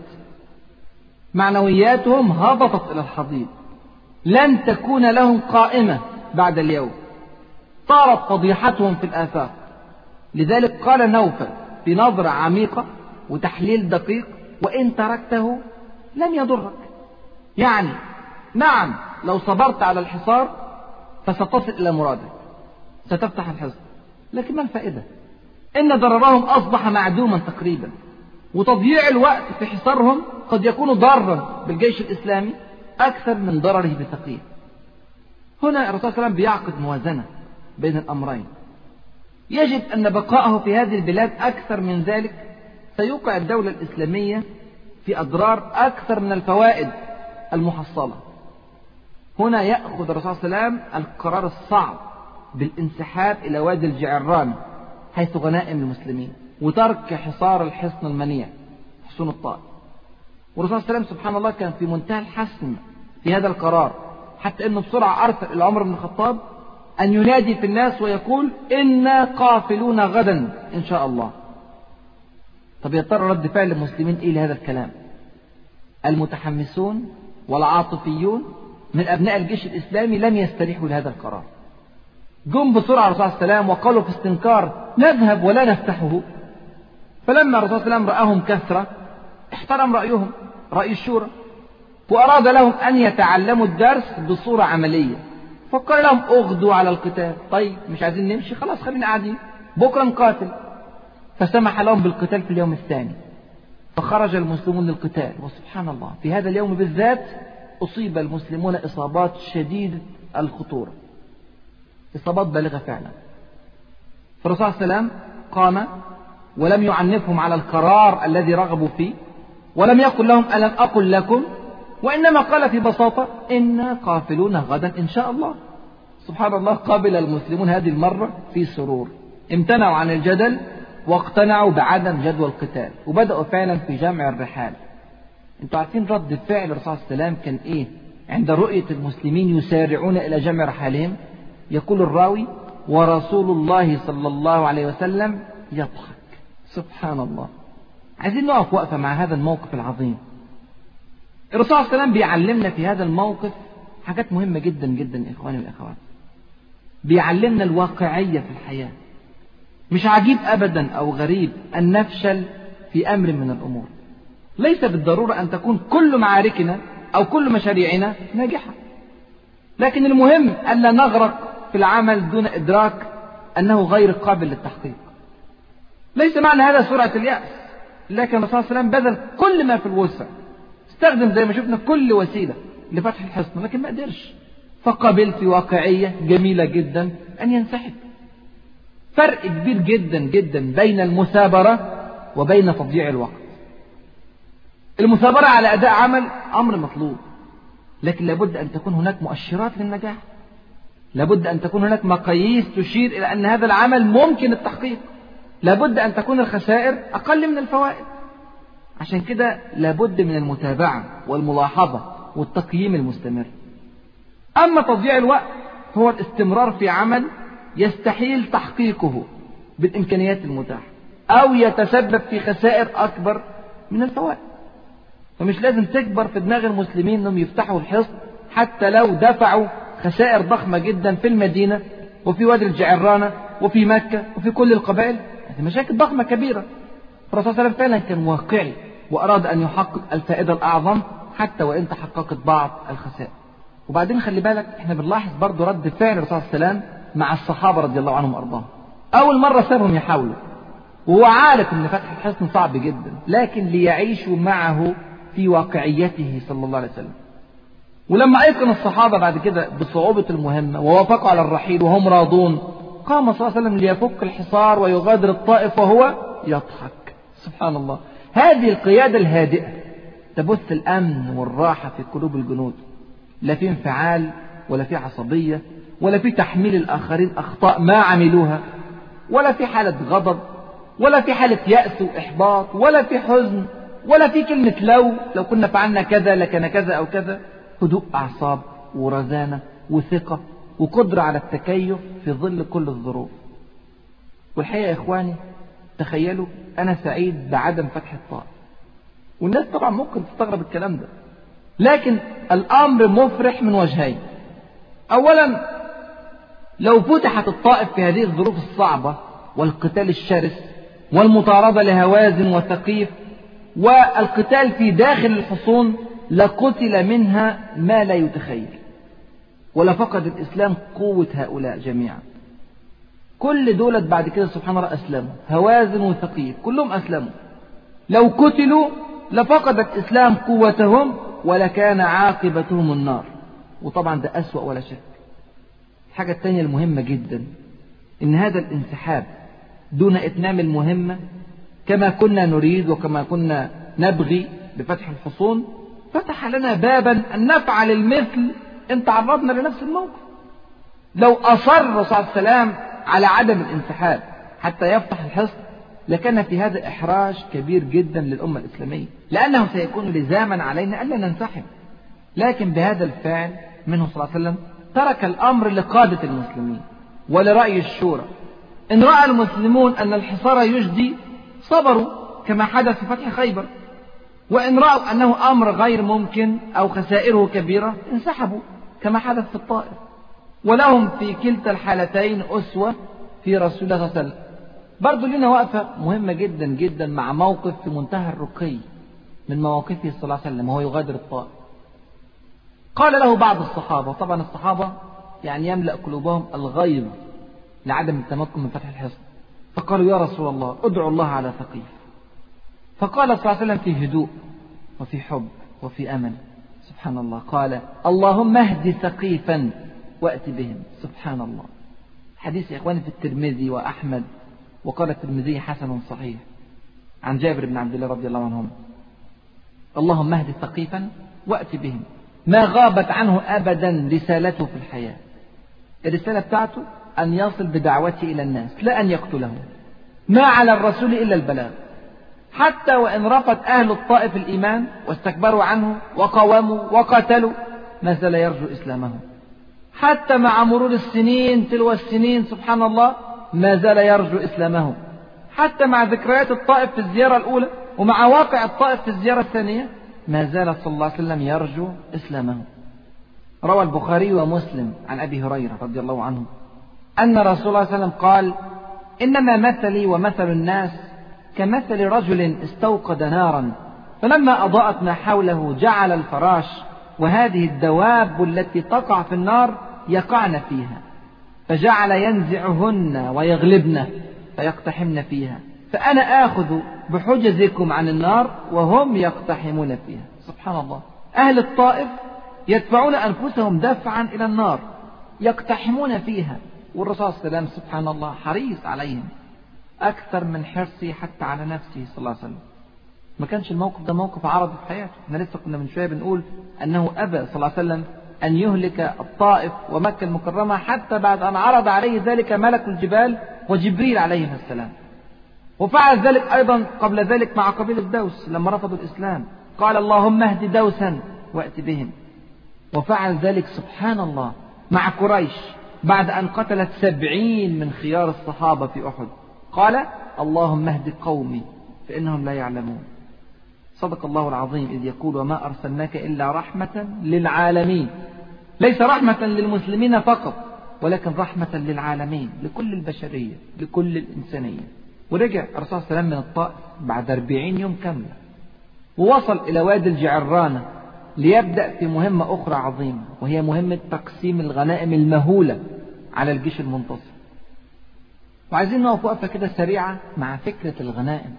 معنوياتهم هبطت إلى الحضيض، لن تكون لهم قائمة بعد اليوم، طارت فضيحتهم في الآفاق. لذلك قال نوفل في نظرة عميقة وتحليل دقيق: وإن تركته لم يضرك. يعني نعم لو صبرت على الحصار فستصل إلى مرادك، ستفتح الحصن، لكن ما الفائدة؟ إن ضررهم أصبح معدوما تقريبا، وتضييع الوقت في حصارهم قد يكون ضارا بالجيش الإسلامي أكثر من ضرره بثقيل. هنا الرسول صلى الله عليه وسلم بيعقد موازنة بين الأمرين. يجد أن بقائه في هذه البلاد أكثر من ذلك سيوقع الدولة الإسلامية في أضرار أكثر من الفوائد المحصلة. هنا يأخذ الرسول صلى الله عليه وسلم القرار الصعب بالانسحاب إلى وادي الجعران حيث غنائم المسلمين، وترك حصار الحصن المنيع حصون الطائف. والرسول صلى الله عليه وسلم سبحان الله كان في منتهى الحسم في هذا القرار، حتى أنه بسرعة أرسل إلى عمر بن الخطاب أن ينادي في الناس ويقول: إنا قافلون غدا إن شاء الله. طب يا ترى رد فعل المسلمين إيه لهذا الكلام؟ المتحمسون والعاطفيون من أبناء الجيش الإسلامي لم يستريحوا لهذا القرار، جم بسرعة الرسول صلى الله عليه وسلم وقالوا في استنكار: نذهب ولا نفتحه. فلما الرسول صلى الله عليه وسلم رآهم كثرة احترم رأيهم، رأي الشورى، وأراد لهم أن يتعلموا الدرس بصورة عملية، فقال لهم: اغدوا على القتال. طيب مش عايزين نمشي، خلاص خلينا قاعدين، بكرة نقاتل. فسمح لهم بالقتال في اليوم الثاني، فخرج المسلمون للقتال. وسبحان الله في هذا اليوم بالذات أصيب المسلمون إصابات شديدة الخطورة، إصابات بالغة فعلا. فالرسول صلى الله عليه وسلم قام ولم يعنفهم على القرار الذي رغبوا فيه، ولم يقل لهم: ألم أقل لكم، وإنما قال في بساطة: إنا قافلون غدا إن شاء الله. سبحان الله، قابل المسلمون هذه المرة في سرور، امتنعوا عن الجدل واقتنعوا بعدم جدوى القتال، وبدأوا فعلا في جمع الرحال. انتوا عارفين رد فعل الرسول صلى الله عليه وسلم كان ايه عند رؤية المسلمين يسارعون إلى جمع رحالهم؟ يقول الراوي: ورسول الله صلى الله عليه وسلم يضحك. سبحان الله. عايزين نقف وقفة مع هذا الموقف العظيم. الرسول صلى الله عليه وسلم بيعلمنا في هذا الموقف حاجات مهمة جدا جدا يا إخواني والأخوات. بيعلمنا الواقعية في الحياة. مش عجيب أبدا أو غريب أن نفشل في أمر من الأمور. ليس بالضرورة أن تكون كل معاركنا أو كل مشاريعنا ناجحة، لكن المهم ألا نغرق في العمل دون إدراك أنه غير قابل للتحقيق. ليس معنى هذا سرعة اليأس، لكن الرسول صلى الله عليه وسلم بذل كل ما في الوسع، استخدم زي ما شفنا كل وسيلة لفتح الحصن، لكن ما قدرش، فقبل في واقعية جميلة جدا أن ينسحب. فرق كبير جدا جدا بين المثابرة وبين تضييع الوقت. المثابرة على أداء عمل أمر مطلوب، لكن لابد أن تكون هناك مؤشرات للنجاح، لابد أن تكون هناك مقاييس تشير إلى أن هذا العمل ممكن التحقيق، لابد أن تكون الخسائر أقل من الفوائد. عشان كده لابد من المتابعة والملاحظة والتقييم المستمر. أما تضييع الوقت هو الاستمرار في عمل يستحيل تحقيقه بالإمكانيات المتاحة أو يتسبب في خسائر أكبر من الفوائد. فمش لازم تكبر في دماغ المسلمين أنهم يفتحوا الحصن حتى لو دفعوا خسائر ضخمة جدا في المدينة وفي وادي الجعرانة وفي مكة وفي كل القبائل، يعني مشاكل ضخمة كبيرة. الرسول صلى الله عليه وسلم فعلا كان واقعي وأراد أن يحقق الفائدة الأعظم حتى وإن تحققت بعض الخسائر. وبعدين خلي بالك احنا بنلاحظ برضو رد فعل الرسول صلى الله عليه وسلم مع الصحابة رضي الله عنهم وأرضاهم. أول مرة سابهم يحاولوا وهو عارف أن فتح الحصن صعب جدا، لكن ليعيشوا معه في واقعيته صلى الله عليه وسلم. ولما أيقن الصحابة بعد كده بصعوبة المهمة ووافقوا على الرحيل وهم راضون، قام صلى الله عليه وسلم ليفك الحصار ويغادر الطائف وهو يضحك. سبحان الله، هذه القيادة الهادئة تبث الأمن والراحة في قلوب الجنود، لا في انفعال ولا في عصبية ولا في تحميل الآخرين أخطاء ما عملوها، ولا في حالة غضب ولا في حالة يأس وإحباط ولا في حزن ولا في كلمة لو لو كنا فعلنا كذا لكان كذا أو كذا. هدوء أعصاب ورزانة وثقة وقدرة على التكيف في ظل كل الظروف. والحقيقة يا إخواني تخيلوا أنا سعيد بعدم فتح الطائف، والناس طبعا ممكن تستغرب الكلام ده، لكن الأمر مفرح من وجهين. أولا لو فتحت الطائف في هذه الظروف الصعبة والقتال الشرس والمطاردة لهوازن وثقيف والقتال في داخل الحصون لقتل منها ما لا يتخيل، ولفقد الإسلام قوة هؤلاء جميعا. كل دولة بعد كده سبحان الله أسلموا، هوازن وثقيف كلهم أسلموا. لو قتلوا لفقد الإسلام قوتهم ولكان عاقبتهم النار، وطبعا ده أسوأ ولا شك. الحاجة الثانية المهمة جدا إن هذا الانسحاب دون إتمام المهمة كما كنا نريد وكما كنا نبغي بفتح الحصون فتح لنا بابا أن نفعل المثل إن تعرضنا لنفس الموقف. لو أصر الرسول صلى الله عليه وسلم على عدم الانسحاب حتى يفتح الحصن لكان في هذا إحراج كبير جدا للأمة الإسلامية، لأنه سيكون لزاما علينا ألا ننسحب. لكن بهذا الفعل منه صلى الله عليه وسلم ترك الأمر لقادة المسلمين ولرأي الشورى. إن رأى المسلمون أن الحصار يجدي صبروا كما حدث في فتح خيبر، وإن رأوا أنه أمر غير ممكن أو خسائره كبيرة انسحبوا كما حدث في الطائف. ولهم في كلتا الحالتين أسوة في رسول الله صلى الله عليه وسلم. برضو لنا وقفة مهمة جدا جدا مع موقف في منتهى الرقي من مواقفه صلى الله عليه وسلم وهو يغادر الطائف. قال له بعض الصحابة، طبعا الصحابة يعني يملأ قلوبهم الغيظ لعدم التمكن من فتح الحصن، فقالوا يا رسول الله ادعو الله على ثقيف. فقال صلى الله عليه وسلم في هدوء وفي حب وفي أمل سبحان الله، قال اللهم اهد ثقيفا وأت بهم. سبحان الله. حديث يا إخواني في الترمذي وأحمد، وقال الترمذي حسن صحيح عن جابر بن عبد الله رضي الله عنهم، اللهم اهد ثقيفا وأت بهم، ما غابت عنه أبدا رسالته في الحياة. الرسالة بتاعته أن يصل بدعوته إلى الناس لا أن يقتلهم، ما على الرسول إلا البلاغ. حتى وإن رفض أهل الطائف الإيمان واستكبروا عنه وقاوموا وقاتلوا ما زال يرجو إسلامهم. حتى مع مرور السنين تلو السنين سبحان الله ما زال يرجو إسلامهم. حتى مع ذكريات الطائف في الزيارة الأولى ومع واقع الطائف في الزيارة الثانية ما زال صلى الله عليه وسلم يرجو إسلامهم. روى البخاري ومسلم عن أبي هريرة رضي الله عنه أن رسول الله صلى الله عليه وسلم قال إنما مثلي ومثل الناس كمثل رجل استوقد نارا فلما أضاءت ما حوله جعل الفراش وهذه الدواب التي تقع في النار يقعن فيها، فجعل ينزعهن ويغلبن فيقتحمن فيها، فأنا آخذ بحجزكم عن النار وهم يقتحمون فيها. سبحان الله. أهل الطائف يدفعون أنفسهم دفعا إلى النار يقتحمون فيها، والرسول صلى الله عليه وسلم سبحان الله حريص عليهم أكثر من حرصه حتى على نفسه صلى الله عليه وسلم. ما كانش الموقف ده موقف عرضي في حياته. احنا لسه كنا من شوية بنقول أنه أبى صلى الله عليه وسلم أن يهلك الطائف ومكة المكرمة حتى بعد أن عرض عليه ذلك ملك الجبال وجبريل عليه السلام. وفعل ذلك أيضا قبل ذلك مع قبيلة دوس لما رفضوا الإسلام، قال اللهم اهد دوسا وأت بهم. وفعل ذلك سبحان الله مع قريش بعد أن قتلت سبعين من خيار الصحابة في أحد، قال اللهم اهد قومي فإنهم لا يعلمون. صدق الله العظيم إذ يقول وما أرسلناك إلا رحمة للعالمين، ليس رحمة للمسلمين فقط ولكن رحمة للعالمين، لكل البشرية، لكل الإنسانية. ورجع الرسول صلى الله عليه وسلم من الطائف بعد أربعين يوم كاملة، ووصل إلى وادي الجعرانة ليبدأ في مهمة أخرى عظيمة، وهي مهمة تقسيم الغنائم المهولة على الجيش المنتصر. وعايزين نقف وقفة كده سريعة مع فكرة الغنائم.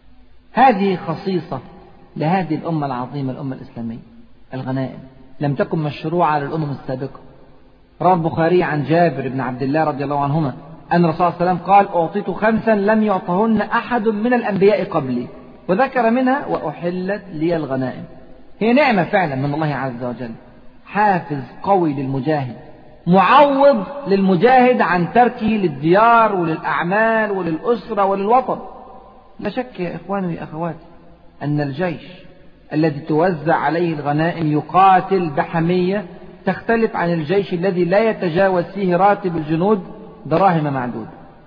هذه خصيصة لهذه الأمة العظيمة، الأمة الإسلامية. الغنائم لم تكن مشروعة للأمم السابقة. روى البخاري عن جابر بن عبد الله رضي الله عنهما أن الرسول صلى الله عليه وسلم قال أعطيت خمسا لم يعطهن أحد من الأنبياء قبلي، وذكر منها وأحلت لي الغنائم. هي نعمة فعلا من الله عز وجل، حافز قوي للمجاهد، معوض للمجاهد عن تركه للديار وللأعمال وللأسرة وللوطن. لا شك يا إخواني ويا أخواتي أن الجيش الذي توزع عليه الغنائم يقاتل بحمية تختلف عن الجيش الذي لا يتجاوز فيه راتب الجنود دراهم معدودة.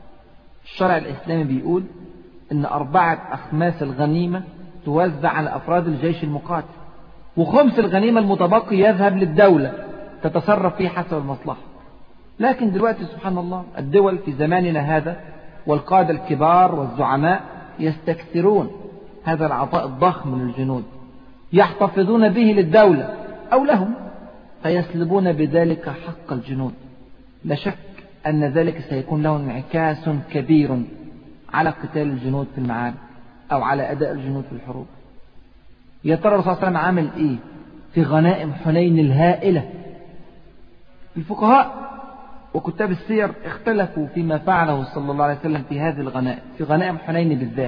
الشرع الإسلامي بيقول إن أربعة أخماس الغنيمة توزع على أفراد الجيش المقاتل، وخمس الغنيمة المتبقي يذهب للدولة تتصرف فيه حسب المصلحة. لكن دلوقتي سبحان الله الدول في زماننا هذا والقادة الكبار والزعماء يستكثرون هذا العطاء الضخم للجنود، يحتفظون به للدولة أو لهم، فيسلبون بذلك حق الجنود. لا شك أن ذلك سيكون له انعكاس كبير على قتال الجنود في المعارك أو على أداء الجنود في الحروب. يا ترى الرسول صلى الله عليه وسلم عمل إيه في غنائم حنين الهائلة؟ الفقهاء وكتاب السير اختلفوا فيما فعله صلى الله عليه وسلم في هذه الغنائم، في غنائم حنين بالذات.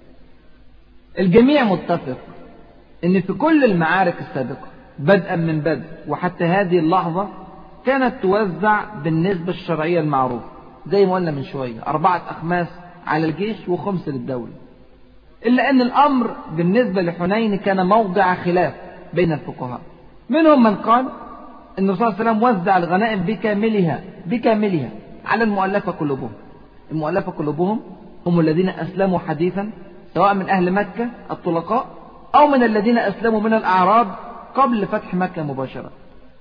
الجميع متفق ان في كل المعارك السابقة بدءا من بدء وحتى هذه اللحظة كانت توزع بالنسبة الشرعية المعروفة، زي ما قلنا من شوية، أربعة أخماس على الجيش وخمس للدولة. إلا أن الأمر بالنسبة لحنين كان موضع خلاف بين الفقهاء. منهم من قال أن الرسول صلى الله عليه وسلم وزع الغنائم بكاملها بكاملها على المؤلفة قلوبهم. المؤلفة قلوبهم هم الذين أسلموا حديثا، سواء من أهل مكة الطلقاء أو من الذين أسلموا من الأعراب قبل فتح مكة مباشرة.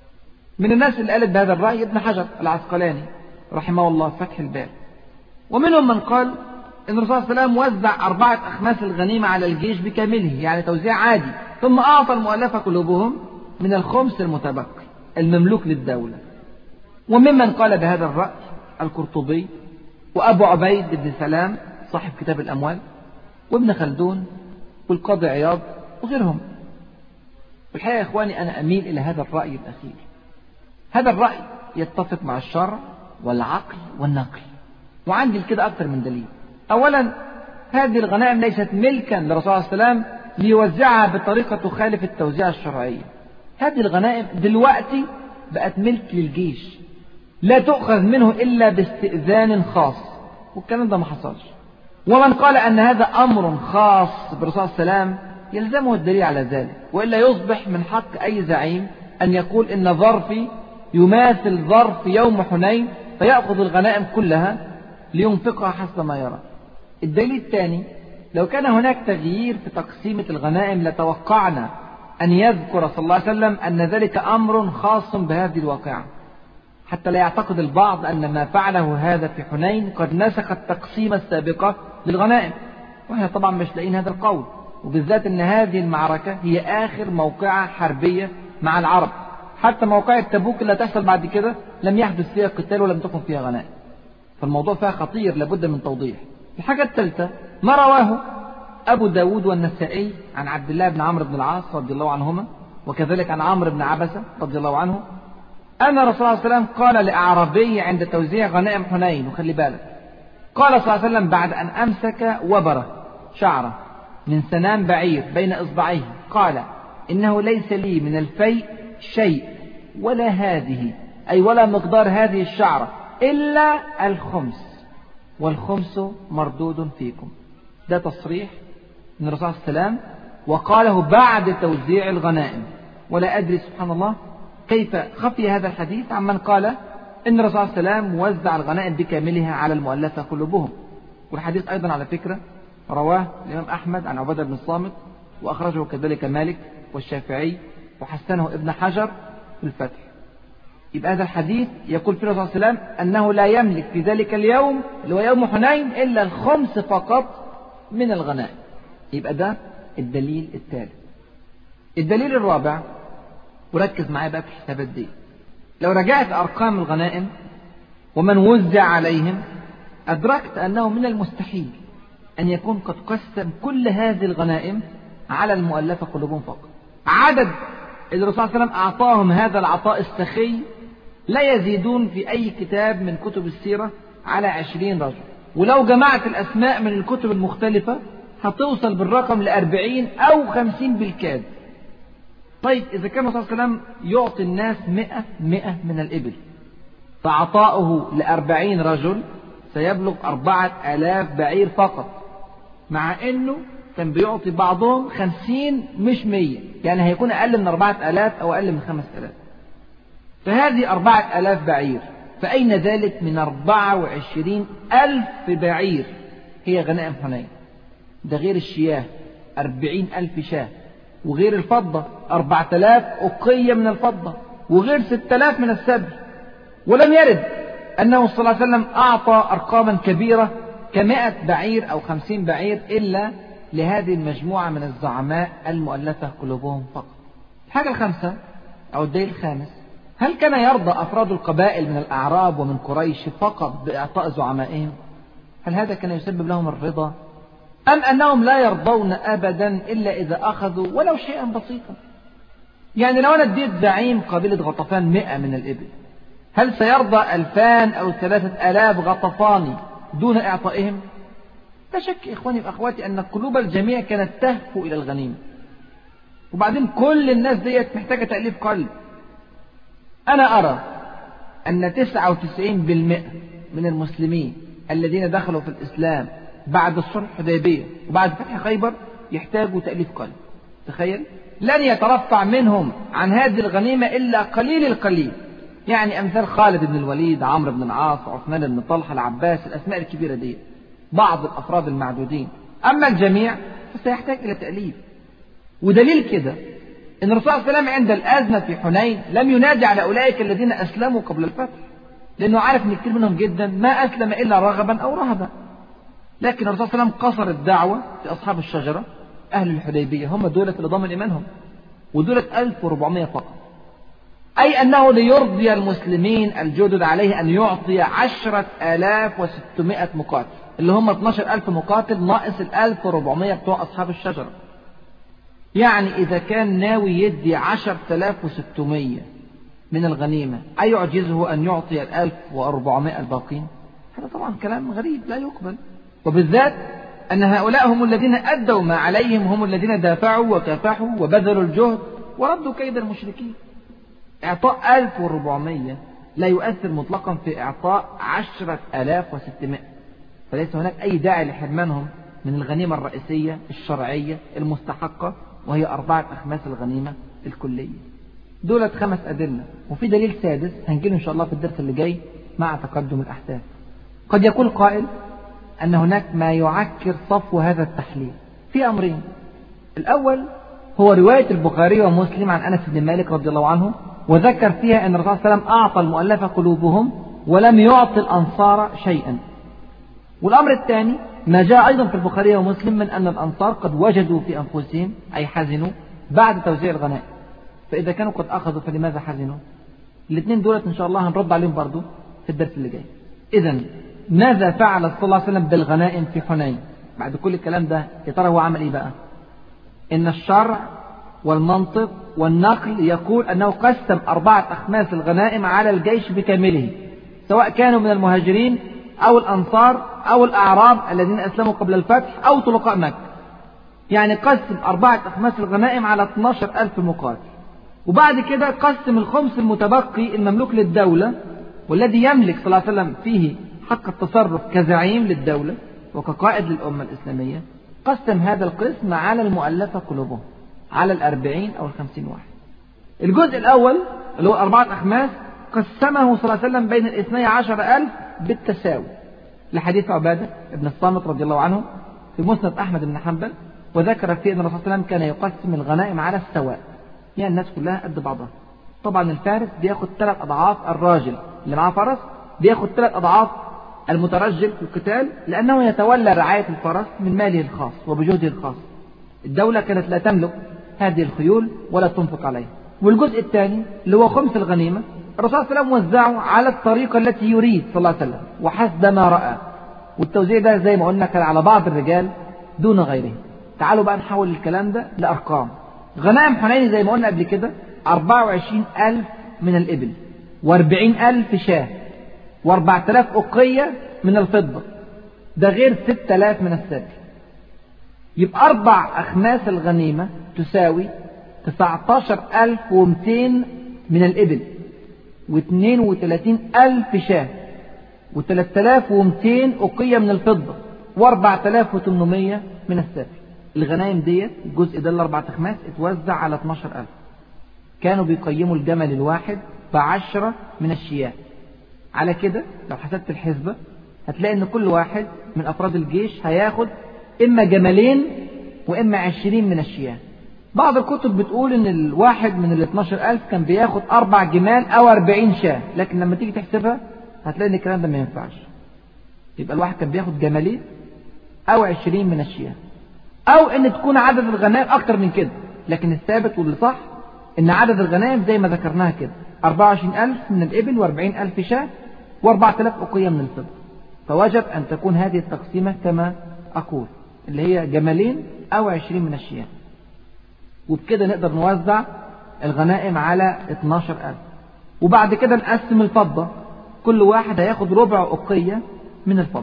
من الناس اللي قالت بهذا الرأي ابن حجر العسقلاني رحمه الله فتح الباري. ومنهم من قال إن الرسول صلى الله عليه وسلم وزع أربعة أخماس الغنيمة على الجيش بكامله، يعني توزيع عادي، ثم أعطى المؤلفة قلوبهم من الخمس المتبقي المملوك للدولة. وممن قال بهذا الرأي القرطبي وأبو عبيد بن سلام صاحب كتاب الأموال وابن خلدون والقاضي عياض وغيرهم. الحقيقة يا إخواني أنا أميل إلى هذا الرأي الأخير. هذا الرأي يتفق مع الشرع والعقل والنقل، وعندي كده أكثر من دليل. أولا، هذه الغنائم ليست ملكا للرسول صلى الله عليه وسلم ليوزعها بطريقة تخالف التوزيع الشرعية. هذه الغنائم دلوقتي بقت ملك للجيش، لا تؤخذ منه إلا باستئذان خاص، والكلام ده ما حصلش. ومن قال أن هذا أمر خاص بالرسول صلى الله عليه وسلم يلزمه الدليل على ذلك، وإلا يصبح من حق أي زعيم أن يقول إن ظرفي يماثل ظرف يوم حنين فيأخذ الغنائم كلها لينفقها حسب ما يرى. الدليل الثاني، لو كان هناك تغيير في تقسيمة الغنائم لتوقعنا أن يذكر صلى الله عليه وسلم أن ذلك أمر خاص بهذه الواقعة، حتى لا يعتقد البعض أن ما فعله هذا في حنين قد نسخ التقسيمة السابقة للغنائم. وإحنا طبعا مش لاقين هذا القول، وبالذات أن هذه المعركة هي آخر موقعة حربية مع العرب. حتى موقعة تبوك اللي تحصل بعد كده لم يحدث فيها قتال ولم تكن فيها غنائم، فالموضوع فيها خطير لابد من توضيح. الحاجة الثالثة ما رواه أبو داود والنسائي عن عبد الله بن عمرو بن العاص رضي الله عنهما، وكذلك عن عمرو بن عبسة رضي الله عنه، أن الرسول صلى الله عليه وسلم قال لأعرابي عند توزيع غنائم حنين، وخلي بالك، قال صلى الله عليه وسلم بعد أن أمسك وبره شعره من سنام بعير بين إصبعيه قال إنه ليس لي من الفيء شيء ولا هذه أي ولا مقدار هذه الشعرة إلا الخمس والخمس مردود فيكم. ده تصريح من الرسول صلى الله عليه وسلم، وقاله بعد توزيع الغنائم. ولا أدري سبحان الله كيف خفي هذا الحديث عمن قال إن الرسول صلى الله عليه وسلم وزع الغنائم بكاملها على المؤلفة قلوبهم. والحديث أيضا على فكرة رواه الإمام أحمد عن عبادة بن الصامت، وأخرجه كذلك مالك والشافعي، وحسنه ابن حجر في الفتح. يبقى هذا الحديث يقول في الرسول صلى الله عليه وسلم أنه لا يملك في ذلك اليوم اللي هو يوم حنين إلا الخمس فقط من الغنائم. يبقى ده الدليل الثالث. الدليل الرابع، وركز معايا بقى في الحسابات دي، لو رجعت أرقام الغنائم ومن وزع عليهم أدركت أنه من المستحيل أن يكون قد قسم كل هذه الغنائم على المؤلفة قلوبهم فقط. عدد الرسول صلى الله عليه وسلم أعطاهم هذا العطاء السخي لا يزيدون في أي كتاب من كتب السيرة على عشرين رجل، ولو جمعت الأسماء من الكتب المختلفة هتوصل بالرقم لأربعين أو خمسين بالكاد. طيب إذا كان الرسول صلى الله عليه وسلم يعطي الناس مئة مئة من الإبل، فعطاؤه لأربعين رجل سيبلغ أربعة آلاف بعير فقط، مع أنه كان بيعطي بعضهم خمسين مش مية، يعني هيكون أقل من أربعة آلاف أو أقل من خمس آلاف. فهذه أربعة آلاف بعير، فأين ذلك من أربعة وعشرين ألف بعير هي غنائم حنين؟ ده غير الشياه أربعين ألف شاه، وغير الفضة أربعة آلاف أقية من الفضة، وغير ستة آلاف من السبي. ولم يرد أنه صلى الله عليه وسلم أعطى أرقاما كبيرة كمائة بعير أو خمسين بعير إلا لهذه المجموعة من الزعماء المؤلفة قلوبهم فقط. الحاجة الخامسة أو الدليل الخامس، هل كان يرضى أفراد القبائل من الأعراب ومن قريش فقط بإعطاء زعمائهم؟ هل هذا كان يسبب لهم الرضا، أم أنهم لا يرضون أبدا إلا إذا أخذوا ولو شيئا بسيطا؟ يعني لو أنا اديت زعيم قبيلة غطفان مئة من الإبل، هل سيرضى ألفان أو ثلاثة آلاف غطفاني دون إعطائهم؟ لا شك إخواني وأخواتي أن قلوب الجميع كانت تهفو إلى الغنيمة. وبعدين كل الناس ديت محتاجة تأليف قلب. أنا أرى أن تسعة وتسعين بالمئة من المسلمين الذين دخلوا في الإسلام بعد الصلح الحديبية وبعد فتح خيبر يحتاجوا تأليف قلب. تخيل، لن يترفع منهم عن هذه الغنيمة إلا قليل القليل، يعني أمثال خالد بن الوليد، عمرو بن العاص، عثمان بن طلحة، العباس، الأسماء الكبيرة دي، بعض الأفراد المعدودين. أما الجميع فسيحتاج إلى تأليف. ودليل كده إن الرسول صلى الله عليه وسلم عند الأزمة في حنين لم ينادي على أولئك الذين أسلموا قبل الفتح، لأنه عارف أن كثير منهم جدا ما أسلم إلا رغبا أو رهبا. لكن الرسول صلى الله عليه وسلم قصر الدعوة في أصحاب الشجرة أهل الحديبية، هم دولة اللي ضمن إيمانهم، ودولة ألف وأربعمائة فقط. أي أنه ليرضي المسلمين الجدد عليه أن يعطي عشرة آلاف وستمائة مقاتل، اللي هم اثناشر ألف مقاتل ناقص الألف وأربعمائة بتوع أصحاب الشجرة. يعني إذا كان ناوي يدي عشرة آلاف وستمائة من الغنيمة أيعجزه أن يعطي الألف وأربعمائة الباقين؟ هذا طبعا كلام غريب لا يقبل، وبالذات أن هؤلاء هم الذين أدوا ما عليهم، هم الذين دافعوا وكافحوا وبذلوا الجهد وردوا كيد المشركين. إعطاء ألف وأربعمائة لا يؤثر مطلقا في إعطاء عشرة آلاف وستمائة، فليس هناك أي داعي لحرمانهم من الغنيمة الرئيسية الشرعية المستحقة، وهي أربعة أخماس الغنيمة الكلية. دولة خمس أدلة. وفي دليل سادس هنجيله إن شاء الله في الدرس اللي جاي مع تقدم الأحداث. قد يقول قائل أن هناك ما يعكر صفو هذا التحليل في أمرين. الأول هو رواية البخاري ومسلم عن أنس بن مالك رضي الله عنه، وذكر فيها أن الرسول صلى الله عليه وسلم أعطى المؤلفة قلوبهم ولم يعطي الأنصار شيئا. والأمر الثاني ما جاء أيضا في البخاري ومسلم من أن الأنصار قد وجدوا في أنفسهم أي حزنوا بعد توزيع الغنائم، فإذا كانوا قد أخذوا فلماذا حزنوا؟ الاثنين دولة إن شاء الله هنرد عليهم برضو في الدرس اللي جاي. إذن ماذا فعل صلى الله عليه وسلم بالغنائم في حنين؟ بعد كل الكلام ده يا ترى هو عمل إيه بقى؟ إن الشرع والمنطق والنقل يقول أنه قسم أربعة أخماس الغنائم على الجيش بكامله، سواء كانوا من المهاجرين أو الأنصار أو الأعراب الذين أسلموا قبل الفتح أو طلقاء مكة. يعني قسم أربعة أخماس الغنائم على اثناشر ألف مقاتل، وبعد كده قسم الخمس المتبقي المملوك للدولة والذي يملك صلى الله عليه وسلم فيه حق التصرف كزعيم للدولة وكقائد للأمة الإسلامية. قسم هذا القسم على المؤلفة قلوبهم، على الأربعين أو الخمسين واحد. الجزء الأول اللي هو أربعة أخماس قسمه صلى الله عليه وسلم بين الاثني عشر ألف بالتساوي، لحديث عبادة بن الصامت رضي الله عنه في مسند أحمد بن حنبل، وذكر فيه أن الرسول صلى الله عليه وسلم كان يقسم الغنائم على السواء، يعني الناس كلها قد بعضها. طبعا الفارس بياخد ثلاث أضعاف الراجل اللي معاه فرس، بياخد ثلاث أضعاف المترجل في القتال، لأنه يتولى رعاية الفرس من ماله الخاص وبجهده الخاص. الدولة كانت لا تملك هذه الخيول ولا تنفق عليها. والجزء الثاني اللي هو خمس الغنيمة، الرسول صلى الله عليه وسلم وزعه على الطريقة التي يريد صلى الله عليه وسلم وحسب ما رأى، والتوزيع ده زي ما قلنا كان على بعض الرجال دون غيرهم. تعالوا بقى نحول الكلام ده لأرقام. غنائم حنين زي ما قلنا قبل كده أربعة وعشرين ألف من الإبل، وأربعين ألف شاة، وأربعة آلاف أقية من الفضة، ده غير ستة آلاف من السبي. يبقى أربع أخماس الغنيمة تساوي تسعة عشر ألف ومئتين من الإبل، واثنين وثلاثين ألف شاة، وثلاثة آلاف ومئتين أقية من الفضة، وأربعة آلاف وثمانمائة من السبي. الغنائم ديت الجزء ده الأربع أخماس اتوزع على اثناشر ألف. كانوا بيقيموا الجمل الواحد بعشرة من الشياه. على كده لو حسبت الحسبة هتلاقي ان كل واحد من افراد الجيش هياخد اما جملين واما عشرين من الشياه. بعض الكتب بتقول ان الواحد من ال اثناشر ألف كان بياخد اربع جمال او اربعين شاه، لكن لما تيجي تحسبها هتلاقي ان الكلام ده ما ينفعش. يبقى الواحد كان بياخد جملين او عشرين من الشياه، او ان تكون عدد الغنائم اكتر من كده، لكن الثابت واللي صح ان عدد الغنائم زي ما ذكرناها كده أربعة وعشرين ألف من الإبل وأربعين ألف شاة وأربعة آلاف أقية من الفضة. فوجب أن تكون هذه التقسيمة كما أقول، اللي هي جملين أو عشرين من الشياه. وبكده نقدر نوزع الغنائم على اثناشر ألف. وبعد كده نقسم الفضة، كل واحد هياخد ربع أقية من الفضة.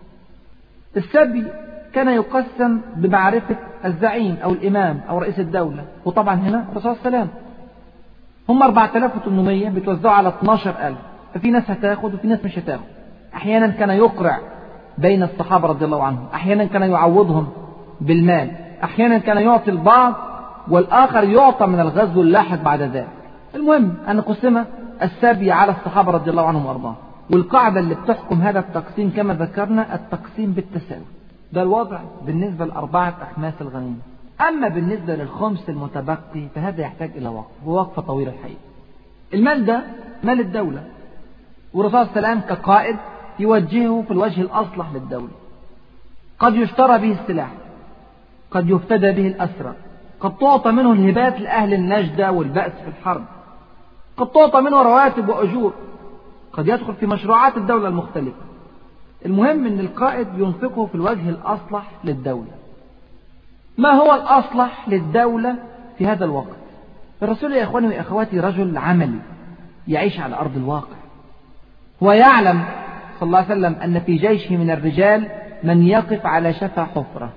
السبي كان يقسم بمعرفة الزعيم أو الإمام أو رئيس الدولة، وطبعا هنا الرسول صلى الله عليه وسلم. هم أربعة آلاف وثمانمائة بتوزعوا على اثناشر ألف، ففي ناس هتاخد وفي ناس مش هتاخد. أحيانا كان يقرع بين الصحابة رضي الله عنهم، أحيانا كان يعوضهم بالمال، أحيانا كان يعطي البعض والآخر يعطى من الغزو اللاحق بعد ذلك. المهم أن قسم السبي على الصحابة رضي الله عنهم وأرضاهم. والقاعدة اللي بتحكم هذا التقسيم كما ذكرنا التقسيم بالتساوي. ده الوضع بالنسبة لأربعة أخماس الغنيمة. أما بالنسبة للخمس المتبقي فهذا يحتاج إلى وقف، ووقفة طويلة الحقيقة. المال ده مال الدولة، والرسول صلى الله عليه وسلم كقائد يوجهه في الوجه الأصلح للدولة. قد يشترى به السلاح، قد يفتدى به الأسرى، قد تعطى منه الهبات لأهل النجدة والبأس في الحرب، قد تعطى منه رواتب وأجور، قد يدخل في مشروعات الدولة المختلفة. المهم أن القائد ينفقه في الوجه الأصلح للدولة. ما هو الأصلح للدولة في هذا الوقت؟ الرسول يا إخواني وأخواتي رجل عملي يعيش على أرض الواقع. هو يعلم صلى الله عليه وسلم أن في جيشه من الرجال من يقف على شفا حفرة،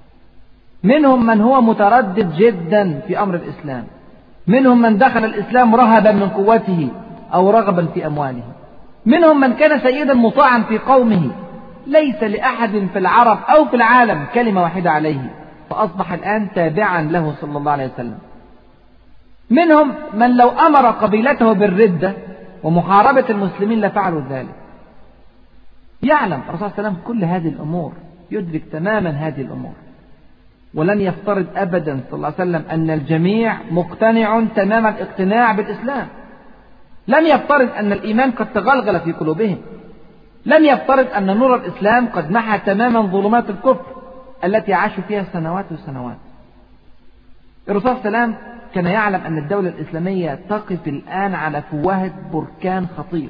منهم من هو متردد جدا في أمر الإسلام، منهم من دخل الإسلام رهبا من قوته أو رغبا في أمواله، منهم من كان سيدا مطاعا في قومه ليس لأحد في العرب أو في العالم كلمة واحدة عليه، فأصبح الآن تابعا له صلى الله عليه وسلم. منهم من لو أمر قبيلته بالردة ومحاربة المسلمين لفعلوا ذلك. يعلم الرسول صلى الله عليه وسلم كل هذه الأمور، يدرك تماما هذه الأمور، ولن يفترض أبدا صلى الله عليه وسلم أن الجميع مقتنع تمام الاقتناع بالإسلام. لن يفترض أن الإيمان قد تغلغل في قلوبهم. لن يفترض أن نور الإسلام قد محى تماما ظلمات الكفر التي عاشوا فيها سنوات وسنوات. الرسول صلى الله عليه وسلم كان يعلم أن الدولة الإسلامية تقف الآن على فوهة بركان خطير.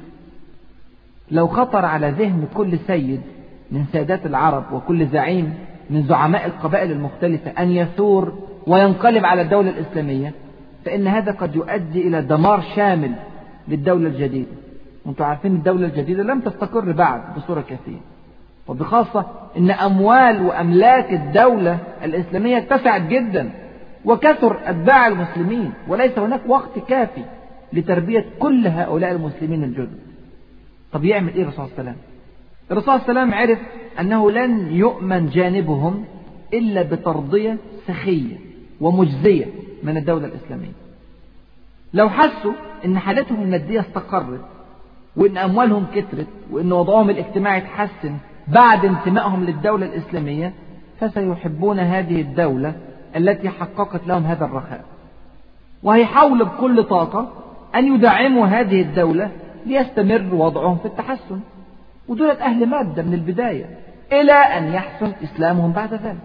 لو خطر على ذهن كل سيد من سادات العرب وكل زعيم من زعماء القبائل المختلفة أن يثور وينقلب على الدولة الإسلامية، فإن هذا قد يؤدي إلى دمار شامل للدولة الجديدة. وانتم عارفين الدولة الجديدة لم تستقر بعد بصورة كافية. وبخاصة أن أموال وأملاك الدولة الإسلامية اتسعت جدا وكثر أتباع المسلمين، وليس هناك وقت كافي لتربية كل هؤلاء المسلمين الجدد. طب يعمل إيه الرسول صلى الله عليه وسلم؟ الرسول صلى الله عليه وسلم عرف أنه لن يؤمن جانبهم إلا بترضية سخية ومجزية من الدولة الإسلامية. لو حسوا أن حالتهم المادية استقرت وأن أموالهم كثرت وأن وضعهم الاجتماعي تحسن بعد انتمائهم للدولة الإسلامية، فسيحبون هذه الدولة التي حققت لهم هذا الرخاء، وهيحاولوا بكل طاقة أن يدعموا هذه الدولة ليستمر وضعهم في التحسن، ودولة أهل مادة من البداية إلى أن يحسن إسلامهم بعد ذلك.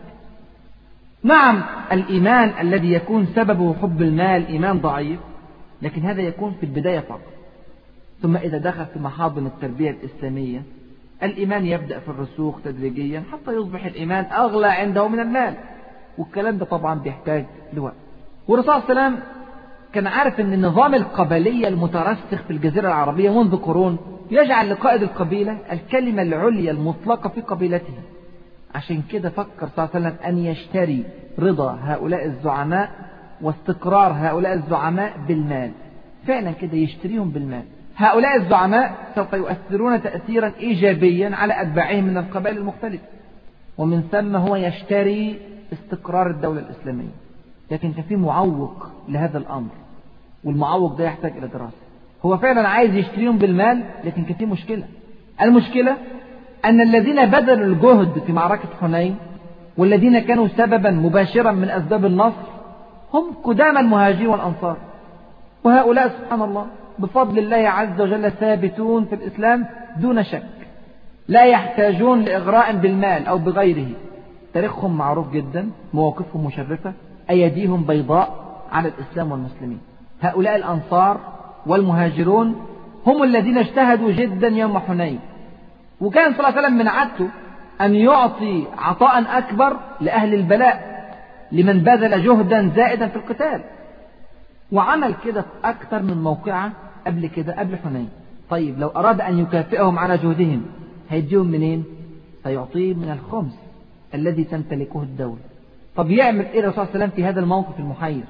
نعم، الإيمان الذي يكون سببه حب المال إيمان ضعيف، لكن هذا يكون في البداية فقط، ثم إذا دخل في محاضن التربية الإسلامية الإيمان يبدأ في الرسوخ تدريجيا حتى يصبح الإيمان أغلى عنده من المال، والكلام ده طبعا بيحتاج لوقت. والرسول صلى الله عليه وسلم كان عارف أن النظام القبلية المترسخ في الجزيرة العربية منذ قرون يجعل لقائد القبيلة الكلمة العليا المطلقة في قبيلته. عشان كده فكر صلى الله عليه وسلم أن يشتري رضا هؤلاء الزعماء واستقرار هؤلاء الزعماء بالمال. فعلا كده يشتريهم بالمال. هؤلاء الزعماء سوف يؤثرون تأثيرا إيجابيا على أتباعهم من القبائل المختلفة، ومن ثم هو يشتري استقرار الدولة الإسلامية. لكن كان في معوق لهذا الأمر، والمعوق ده يحتاج إلى دراسة. هو فعلا عايز يشتريهم بالمال، لكن كان في مشكلة. المشكلة أن الذين بذلوا الجهد في معركة حنين والذين كانوا سببا مباشرا من أسباب النصر هم قدام المهاجرين والأنصار، وهؤلاء سبحان الله بفضل الله عز وجل ثابتون في الإسلام دون شك، لا يحتاجون لإغراء بالمال أو بغيره. تاريخهم معروف جدا، مواقفهم مشرفة، أيديهم بيضاء على الإسلام والمسلمين. هؤلاء الأنصار والمهاجرون هم الذين اجتهدوا جدا يوم حنين، وكان صلى الله عليه وسلم من عادته أن يعطي عطاء أكبر لأهل البلاء، لمن بذل جهدا زائدا في القتال، وعمل كده في أكثر من موقعة قبل كده قبل حنين. طيب لو أراد أن يكافئهم على جهدهم هيديهم منين؟ سيعطيهم من الخمس الذي تمتلكه الدولة. طب يعمل إيه الرسول صلى الله عليه وسلم في هذا الموقف المحير؟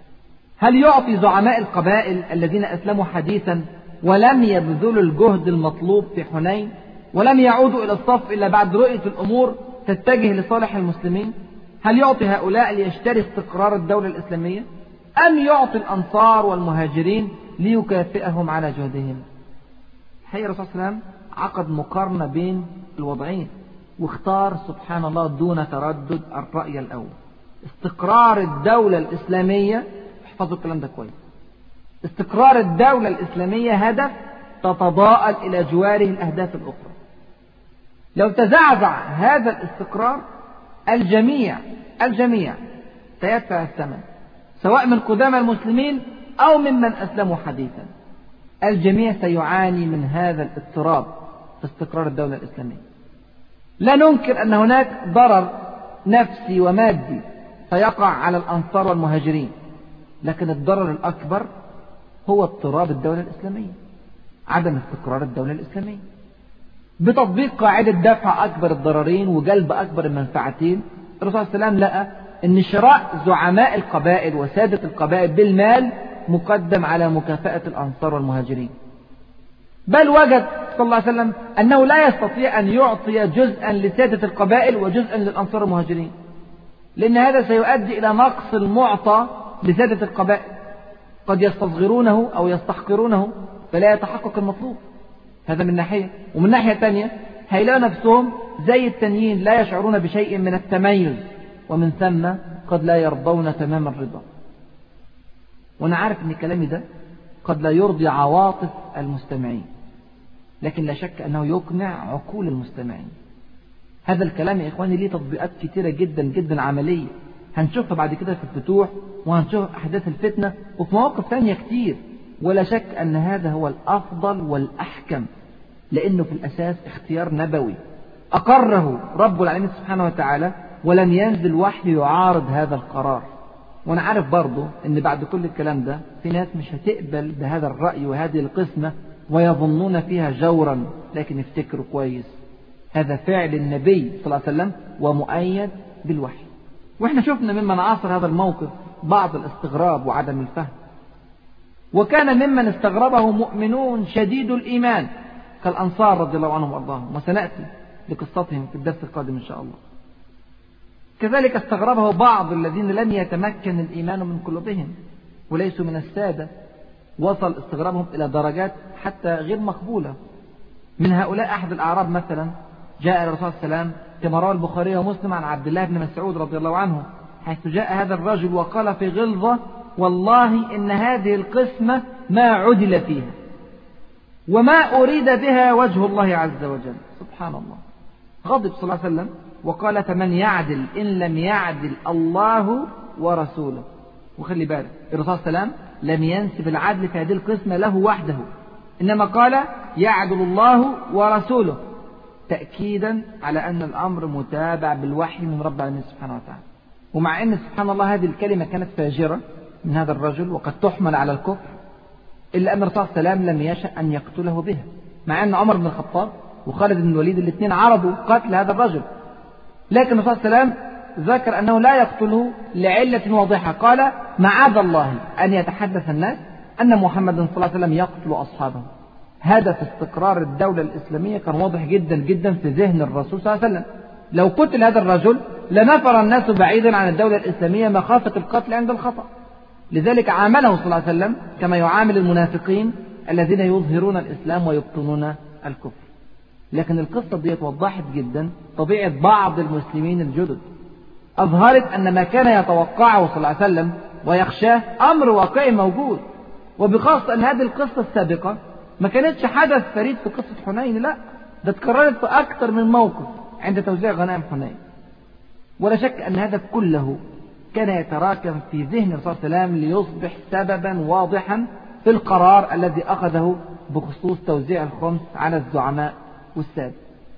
هل يعطي زعماء القبائل الذين أسلموا حديثا ولم يبذلوا الجهد المطلوب في حنين ولم يعودوا إلى الصف إلا بعد رؤية الأمور تتجه لصالح المسلمين، هل يعطي هؤلاء ليشتري استقرار الدولة الإسلامية، أم يعطي الأنصار والمهاجرين ليكافئهم على جهدهم؟ الحقيقة الرسول صلى الله عليه وسلم عقد مقارنة بين الوضعين، واختار سبحان الله دون تردد الرأي الأول. استقرار الدولة الإسلامية، احفظوا الكلام ده كويس، استقرار الدولة الإسلامية هدف تتضاءل إلى جواره الأهداف الأخرى. لو تزعزع هذا الاستقرار الجميع الجميع سيدفع الثمن، سواء من قدامى المسلمين أو ممن أسلموا حديثا. الجميع سيعاني من هذا الاضطراب في استقرار الدولة الإسلامية. لا ننكر أن هناك ضرر نفسي ومادي سيقع على الأنصار والمهاجرين، لكن الضرر الأكبر هو اضطراب الدولة الإسلامية، عدم استقرار الدولة الإسلامية. بتطبيق قاعدة دفع أكبر الضررين وجلب أكبر المنفعتين، الرسول صلى الله عليه وسلم لقى أن شراء زعماء القبائل وسادة القبائل بالمال مقدم على مكافأة الأنصار والمهاجرين. بل وجد صلى الله عليه وسلم أنه لا يستطيع أن يعطي جزءا لسادة القبائل وجزءا للأنصار والمهاجرين، لأن هذا سيؤدي إلى نقص المعطى لسادة القبائل، قد يستصغرونه أو يستحقرونه فلا يتحقق المطلوب. هذا من ناحية، ومن ناحية تانية هيلاقوا نفسهم زي التانيين لا يشعرون بشيء من التميز، ومن ثم قد لا يرضون تمام الرضا. وأنا عارف أن كلامي ده قد لا يرضي عواطف المستمعين، لكن لا شك أنه يقنع عقول المستمعين. هذا الكلام يا إخواني ليه تطبيقات كتيرة جدا جدا عملية، هنشوفها بعد كده في الفتوح، وهنشوف أحداث الفتنة، وفي مواقف ثانية كتير. ولا شك أن هذا هو الأفضل والأحكم، لأنه في الأساس اختيار نبوي أقره رب العالمين سبحانه وتعالى، ولم ينزل وحي يعارض هذا القرار. وأنا عارف برضو أن بعد كل الكلام ده في ناس مش هتقبل بهذا الرأي وهذه القسمة ويظنون فيها جورا، لكن افتكروا كويس هذا فعل النبي صلى الله عليه وسلم ومؤيد بالوحي. وإحنا شفنا ممن عاصر هذا الموقف بعض الاستغراب وعدم الفهم، وكان ممن استغربه مؤمنون شديد الإيمان كالأنصار رضي الله عنهم وأرضاهم، وسنأتي لقصتهم في الدرس القادم إن شاء الله. كذلك استغربه بعض الذين لم يتمكن الإيمان من قلوبهم وليسوا من السادة، وصل استغرابهم إلى درجات حتى غير مقبولة. من هؤلاء أحد الأعراب مثلا جاء الرسول صلى الله عليه وسلم كما روى البخاري ومسلم عن عبد الله بن مسعود رضي الله عنه، حيث جاء هذا الرجل وقال في غلظة: والله إن هذه القسمة ما عدل فيها وما أريد بها وجه الله عز وجل. سبحان الله. غضب صلى الله عليه وسلم وقال: فمن يعدل إن لم يعدل الله ورسوله. وخلي بالك الرسول صلى الله عليه وسلم لم ينسب العدل في هذه القسمة له وحده، إنما قال: يعدل الله ورسوله، تأكيدا على أن الأمر متابع بالوحي من رب العالمين سبحانه وتعالى. ومع أن سبحان الله هذه الكلمة كانت فاجرة من هذا الرجل وقد تحمل على الكفر، إلا أن الرسول صلى الله عليه وسلم لم يشأ أن يقتله بها، مع أن عمر بن الخطاب وخالد بن الوليد الاثنين عرضوا قتل هذا الرجل، لكن الرسول صلى الله عليه وسلم ذكر أنه لا يقتله لعلة واضحة. قال: معاذ الله أن يتحدث الناس أن محمد صلى الله عليه وسلم يقتل أصحابه. هدف استقرار الدولة الإسلامية كان واضح جدا جدا في ذهن الرسول صلى الله عليه وسلم. لو قتل هذا الرجل لنفر الناس بعيدا عن الدولة الإسلامية مخافة القتل عند الخطأ. لذلك عامله صلى الله عليه وسلم كما يعامل المنافقين الذين يظهرون الإسلام ويبطنون الكفر. لكن القصة دي وضحت جدا طبيعة بعض المسلمين الجدد، أظهرت أن ما كان يتوقعه صلى الله عليه وسلم ويخشاه أمر واقعي موجود، وبخاصة أن هذه القصة السابقة ما كانتش حدث فريد في قصة حنين، لا، ده اتكررت في أكثر من موقف عند توزيع غنائم حنين. ولا شك أن هذا كله كان يتراكم في ذهن الرسول صلى الله عليه وسلم ليصبح سببا واضحا في القرار الذي أخذه بخصوص توزيع الخمس على الزعماء والسادة.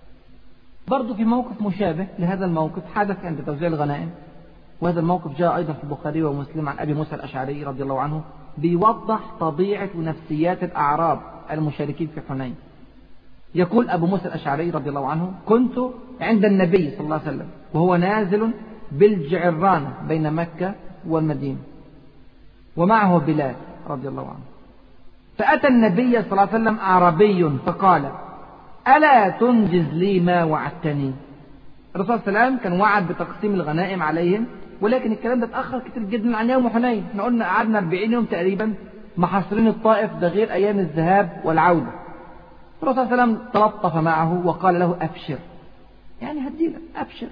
برضو في موقف مشابه لهذا الموقف حدث عند توزيع الغنائم، وهذا الموقف جاء أيضا في البخاري ومسلم عن أبي موسى الأشعري رضي الله عنه، بيوضح طبيعة ونفسيات الأعراب المشاركين في حنين. يقول أبو موسى الأشعري رضي الله عنه: كنت عند النبي صلى الله عليه وسلم وهو نازل بالجعرانة بين مكة والمدينة، ومعه بلال رضي الله عنه، فأتى النبي صلى الله عليه وسلم أعرابي فقال: ألا تنجز لي ما وعدتني؟ الرسول صلى الله عليه وسلم كان وعد بتقسيم الغنائم عليهم، ولكن الكلام ده اتأخر كتير جدا عن يوم حنين. احنا قلنا قعدنا أربعين يوم تقريبا محاصرين الطائف، ده غير أيام الذهاب والعودة. الرسول صلى الله عليه وسلم تلطف معه وقال له: أبشر، يعني هديلك أبشر.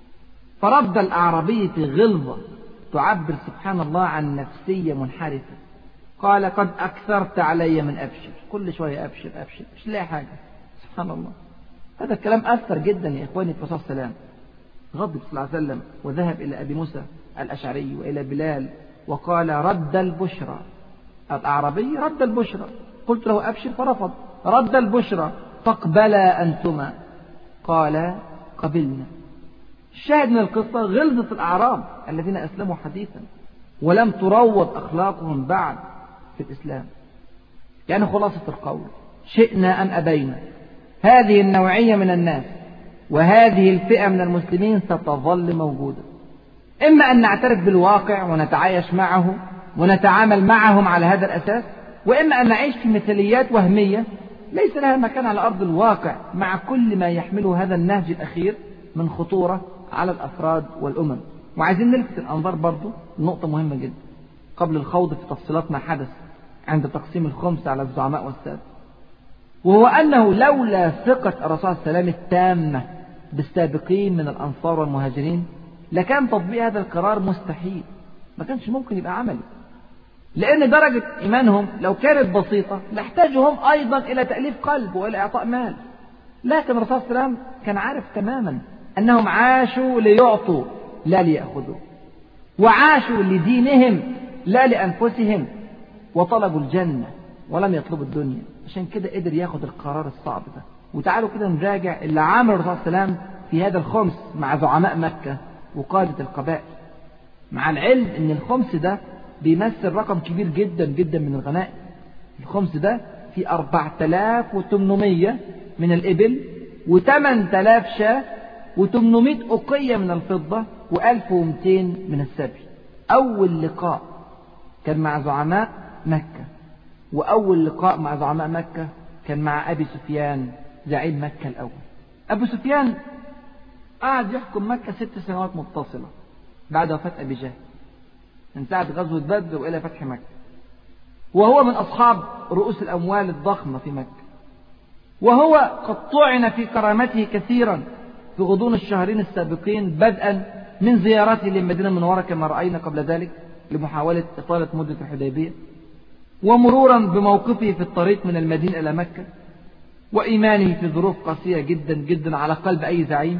فرد الأعرابي في غلظة تعبر سبحان الله عن نفسية منحرفة، قال: قد أكثرت علي من أبشر، كل شوية أبشر أبشر مش لاقي حاجة. سبحان الله، هذا الكلام أثر جدا يا إخواني في الرسول صلى الله عليه وسلم. غضب صلى الله عليه وسلم وذهب إلى أبي موسى الأشعري وإلى بلال وقال: رد البشرى. الأعرابي رد البشرى، قلت له أبشر فرفض، رد البشرى، فاقبلا أنتما. قال: قبلنا. الشاهد من القصة غلظة الأعراب الذين أسلموا حديثا ولم تروض أخلاقهم بعد في الإسلام. يعني خلاصة القول، شئنا أم أبينا، هذه النوعية من الناس وهذه الفئة من المسلمين ستظل موجودة. إما أن نعترف بالواقع ونتعايش معه ونتعامل معهم على هذا الأساس، وإما أن نعيش في مثاليات وهمية ليس لها مكان على أرض الواقع، مع كل ما يحمله هذا النهج الأخير من خطورة على الأفراد والأمم. وعايزين نلفت الأنظار برضو نقطة مهمة جدا قبل الخوض في تفصيلات ما حدث عند تقسيم الخمس على الزعماء والسادة، وهو أنه لولا ثقة الرسول صلى الله عليه وسلم التامة بالسابقين من الأنصار والمهاجرين لكان تطبيق هذا القرار مستحيل، ما كانش ممكن يبقى عملي، لأن درجة إيمانهم لو كانت بسيطة لاحتاجهم أيضا إلى تأليف قلب وإلى إعطاء مال. لكن الرسول صلى الله عليه وسلم كان عارف تماما أنهم عاشوا ليعطوا لا ليأخذوا، وعاشوا لدينهم لا لأنفسهم، وطلبوا الجنة ولم يطلبوا الدنيا. عشان كده قدر ياخد القرار الصعب ده. وتعالوا كده نراجع اللي عمل الرسول صلى الله عليه وسلم في هذا الخمس مع زعماء مكة وقادة القبائل، مع العلم ان الخمس ده بيمثل رقم كبير جدا جدا من الغنائم. الخمس ده في أربعة آلاف وثمانمائة من الإبل وثمان آلاف شاة وثمانمائة أقية من الفضة وألف ومئتين من السبي. أول لقاء كان مع زعماء مكة، وأول لقاء مع زعماء مكة كان مع أبي سفيان زعيم مكة الأول. أبو سفيان قعد يحكم مكة ست سنوات متصلة بعد وفاة أبي جهل، من ساعة غزوة بدر وإلى فتح مكة، وهو من أصحاب رؤوس الأموال الضخمة في مكة، وهو قد طعن في كرامته كثيرا في غضون الشهرين السابقين، بدءا من زيارته للمدينة المنورة كما رأينا قبل ذلك لمحاولة إطالة مدة الحديبية، ومرورا بموقفه في الطريق من المدينة إلى مكة، وإيمانه في ظروف قاسية جدا جدا على قلب أي زعيم،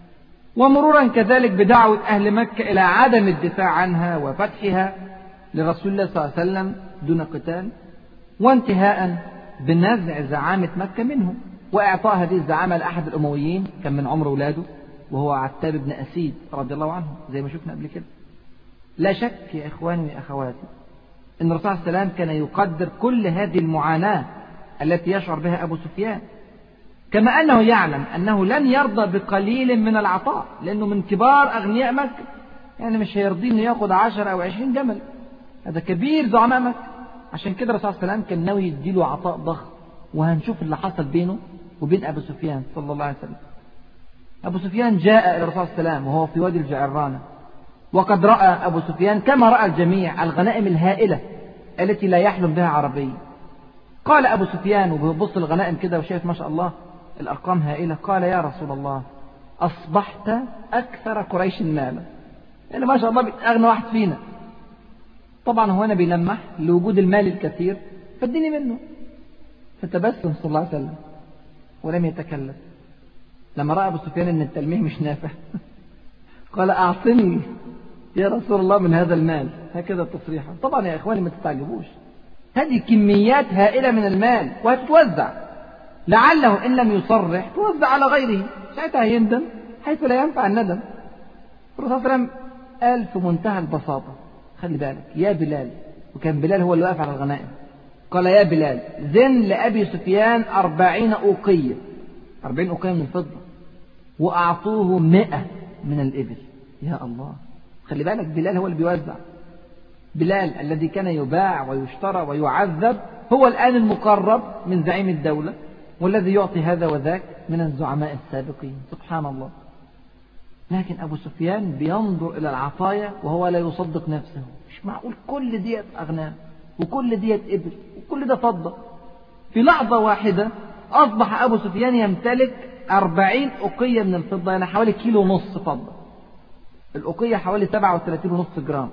ومرورا كذلك بدعوة أهل مكة إلى عدم الدفاع عنها وفتحها لرسول الله صلى الله عليه وسلم دون قتال، وانتهاء بنزع زعامة مكة منهم وإعطاء هذه الزعامة لأحد الأمويين كان من عمر ولاده، وهو عتاب بن أسيد رضي الله عنه زي ما شفنا قبل كده. لا شك يا إخواني وأخواتي أن الرسول صلى الله عليه وسلم كان يقدر كل هذه المعاناة التي يشعر بها أبو سفيان، كما أنه يعلم أنه لن يرضى بقليل من العطاء، لأنه من كبار أغنياء مكة، يعني مش هيرضي أنه يأخذ عشر أو عشرين جمل، هذا كبير زعماء مكة. عشان كده الرسول صلى الله عليه وسلم كان ناوي يديله عطاء ضخم، وهنشوف اللي حصل بينه وبين أبو سفيان صلى الله عليه وسلم. أبو سفيان جاء إلى الرسول صلى الله عليه وسلم وهو في وادي الجعرانة، وقد رأى أبو سفيان كما رأى الجميع الغنائم الهائلة التي لا يحلم بها عربي. قال أبو سفيان وبيبص الغنائم كده وشايف ما شاء الله الأرقام هائلة، قال يا رسول الله أصبحت أكثر قريش مالا، يعني ما شاء الله أغنى واحد فينا. طبعا هو أنا بيلمح لوجود المال الكثير فاديني منه، فتبسم صلى الله عليه وسلم ولم يتكلم. لما رأى أبو سفيان أن التلميح مش نافع قال أعطني يا رسول الله من هذا المال، هكذا تصريحا. طبعا يا إخواني ما تستعجبوش، هذه كميات هائلة من المال وهتتوزع، لعله إن لم يصرح توزع على غيره، ساعتها يندم حيث لا ينفع الندم. الرسول صلى الله عليه وسلم قال في منتهى البساطة، خلي بالك يا بلال، وكان بلال هو اللي واقف على الغنائم، قال يا بلال زن لأبي سفيان أربعين أوقية، أربعين أوقية من الفضة، وأعطوه مئة من الإبل. يا الله، خلي بالك بلال هو اللي بيوزع. بلال الذي كان يباع ويشترى ويعذب هو الآن المقرب من زعيم الدولة، والذي يعطي هذا وذاك من الزعماء السابقين. سبحان الله. لكن أبو سفيان بينظر إلى العطايا وهو لا يصدق نفسه، مش معقول كل ديت أغنام وكل ديت إبل وكل ده فضة. في لحظة واحدة أصبح أبو سفيان يمتلك أربعين أقية من الفضة، يعني حوالي كيلو ونص فضة، الأقية حوالي سبعة وثلاثين ونص جرام،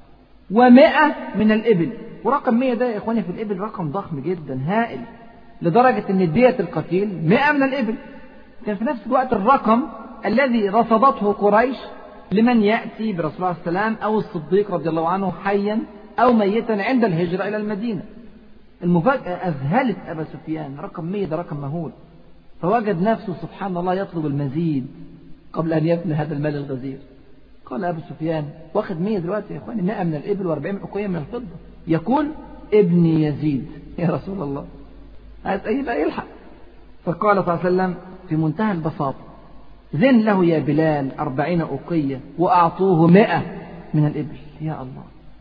ومئة من الإبل. ورقم مئة ده يا إخواني في الإبل رقم ضخم جدا هائل، لدرجة أن دية القتيل مئة من الإبل. كان في نفس الوقت الرقم الذي رصدته قريش لمن يأتي برسول الله صلى الله عليه وسلم أو الصديق رضي الله عنه حيا أو ميتا عند الهجرة إلى المدينة. المفاجأة أذهلت أبا سفيان، رقم مئة ده رقم مهول، فوجد نفسه سبحان الله يطلب المزيد قبل أن يبني هذا المال الغزير. قال أبو سفيان واخد مئة دلوقتي يا إخواني، مئة من الإبل وأربعين أقية من الفضة، يقول ابني يزيد يا رسول الله، هيبقى يلحق. فقال صلى الله عليه وسلم في منتهى البساطة زن له يا بلال أربعين أقية وأعطوه مئة من الإبل. يا الله.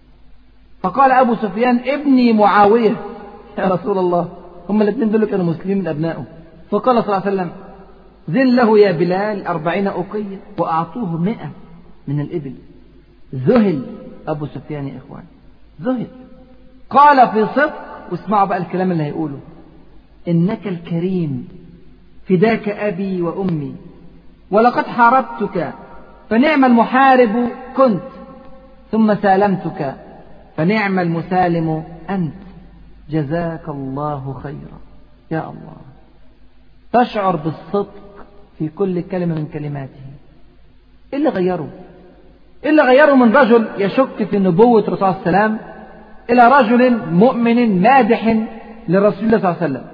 فقال أبو سفيان ابني معاوية يا رسول الله، هم الاثنين دول كانوا مسلمين من أبنائه. فقال صلى الله عليه وسلم زن له يا بلال أربعين أقية وأعطوه مئة من الإبل. ذهل أبو سفيان يا إخوان، ذهل. قال في صدق، واسمعوا بقى الكلام اللي هيقوله، إنك الكريم فداك أبي وأمي، ولقد حاربتك فنعم المحارب كنت، ثم سالمتك فنعم المسالم أنت، جزاك الله خيرا. يا الله، تشعر بالصدق في كل كلمة من كلماته. إيه اللي غيره؟ إيه اللي غيره من رجل يشك في نبوة الرسول صلى الله عليه وسلم إلى رجل مؤمن مادح لرسول الله صلى الله عليه وسلم؟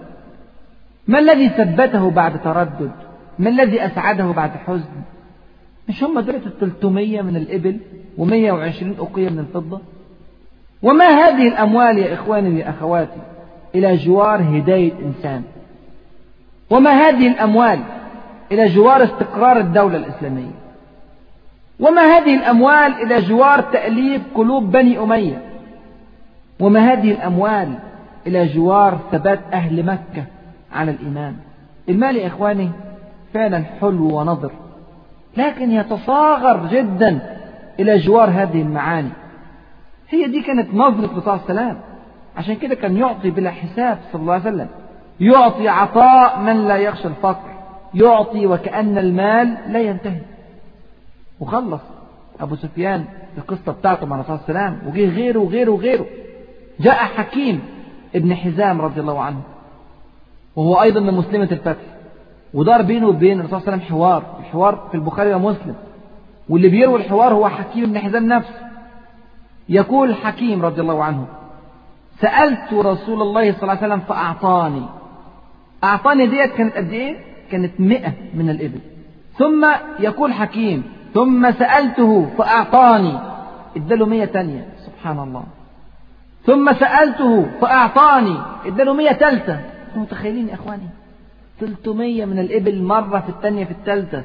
ما الذي ثبته بعد تردد؟ ما الذي أسعده بعد حزن؟ مش هم دولة الثلاثمية من الإبل ومية وعشرين أقية من الفضة؟ وما هذه الأموال يا إخواني يا أخواتي إلى جوار هداية إنسان؟ وما هذه الأموال إلى جوار استقرار الدولة الإسلامية. وما هذه الأموال إلى جوار تأليف قلوب بني أمية. وما هذه الأموال إلى جوار ثبات أهل مكة على الإيمان. المال يا إخواني فعلا حلو ونضر، لكن يتصاغر جدا إلى جوار هذه المعاني. هي دي كانت نظرة الرسول صلى الله عليه وسلم. عشان كده كان يعطي بلا حساب صلى الله عليه وسلم، يعطي عطاء من لا يخشى الفقر، يعطي وكأن المال لا ينتهي. وخلص أبو سفيان القصة بتاعته مع الرسول صلى الله عليه وسلم، وجه غيره وغيره وغيره. جاء حكيم ابن حزام رضي الله عنه، وهو أيضا من مسلمة الفتح، ودار بينه وبين الرسول صلى الله عليه وسلم حوار، الحوار في البخاري ومسلم، واللي بيروي الحوار هو حكيم ابن حزام نفسه. يقول حكيم رضي الله عنه: سألت رسول الله صلى الله عليه وسلم فأعطاني. أعطاني ديت كانت قد إيه؟ كانت مئة من الإبل. ثم يقول حكيم: ثم سألته فأعطاني، اداله مئة تانية. سبحان الله. ثم سألته فأعطاني، اداله مئة تالتة. متخيلين يا إخواني؟ ثلاثمية من الإبل مرة في الثانية في الثالثة.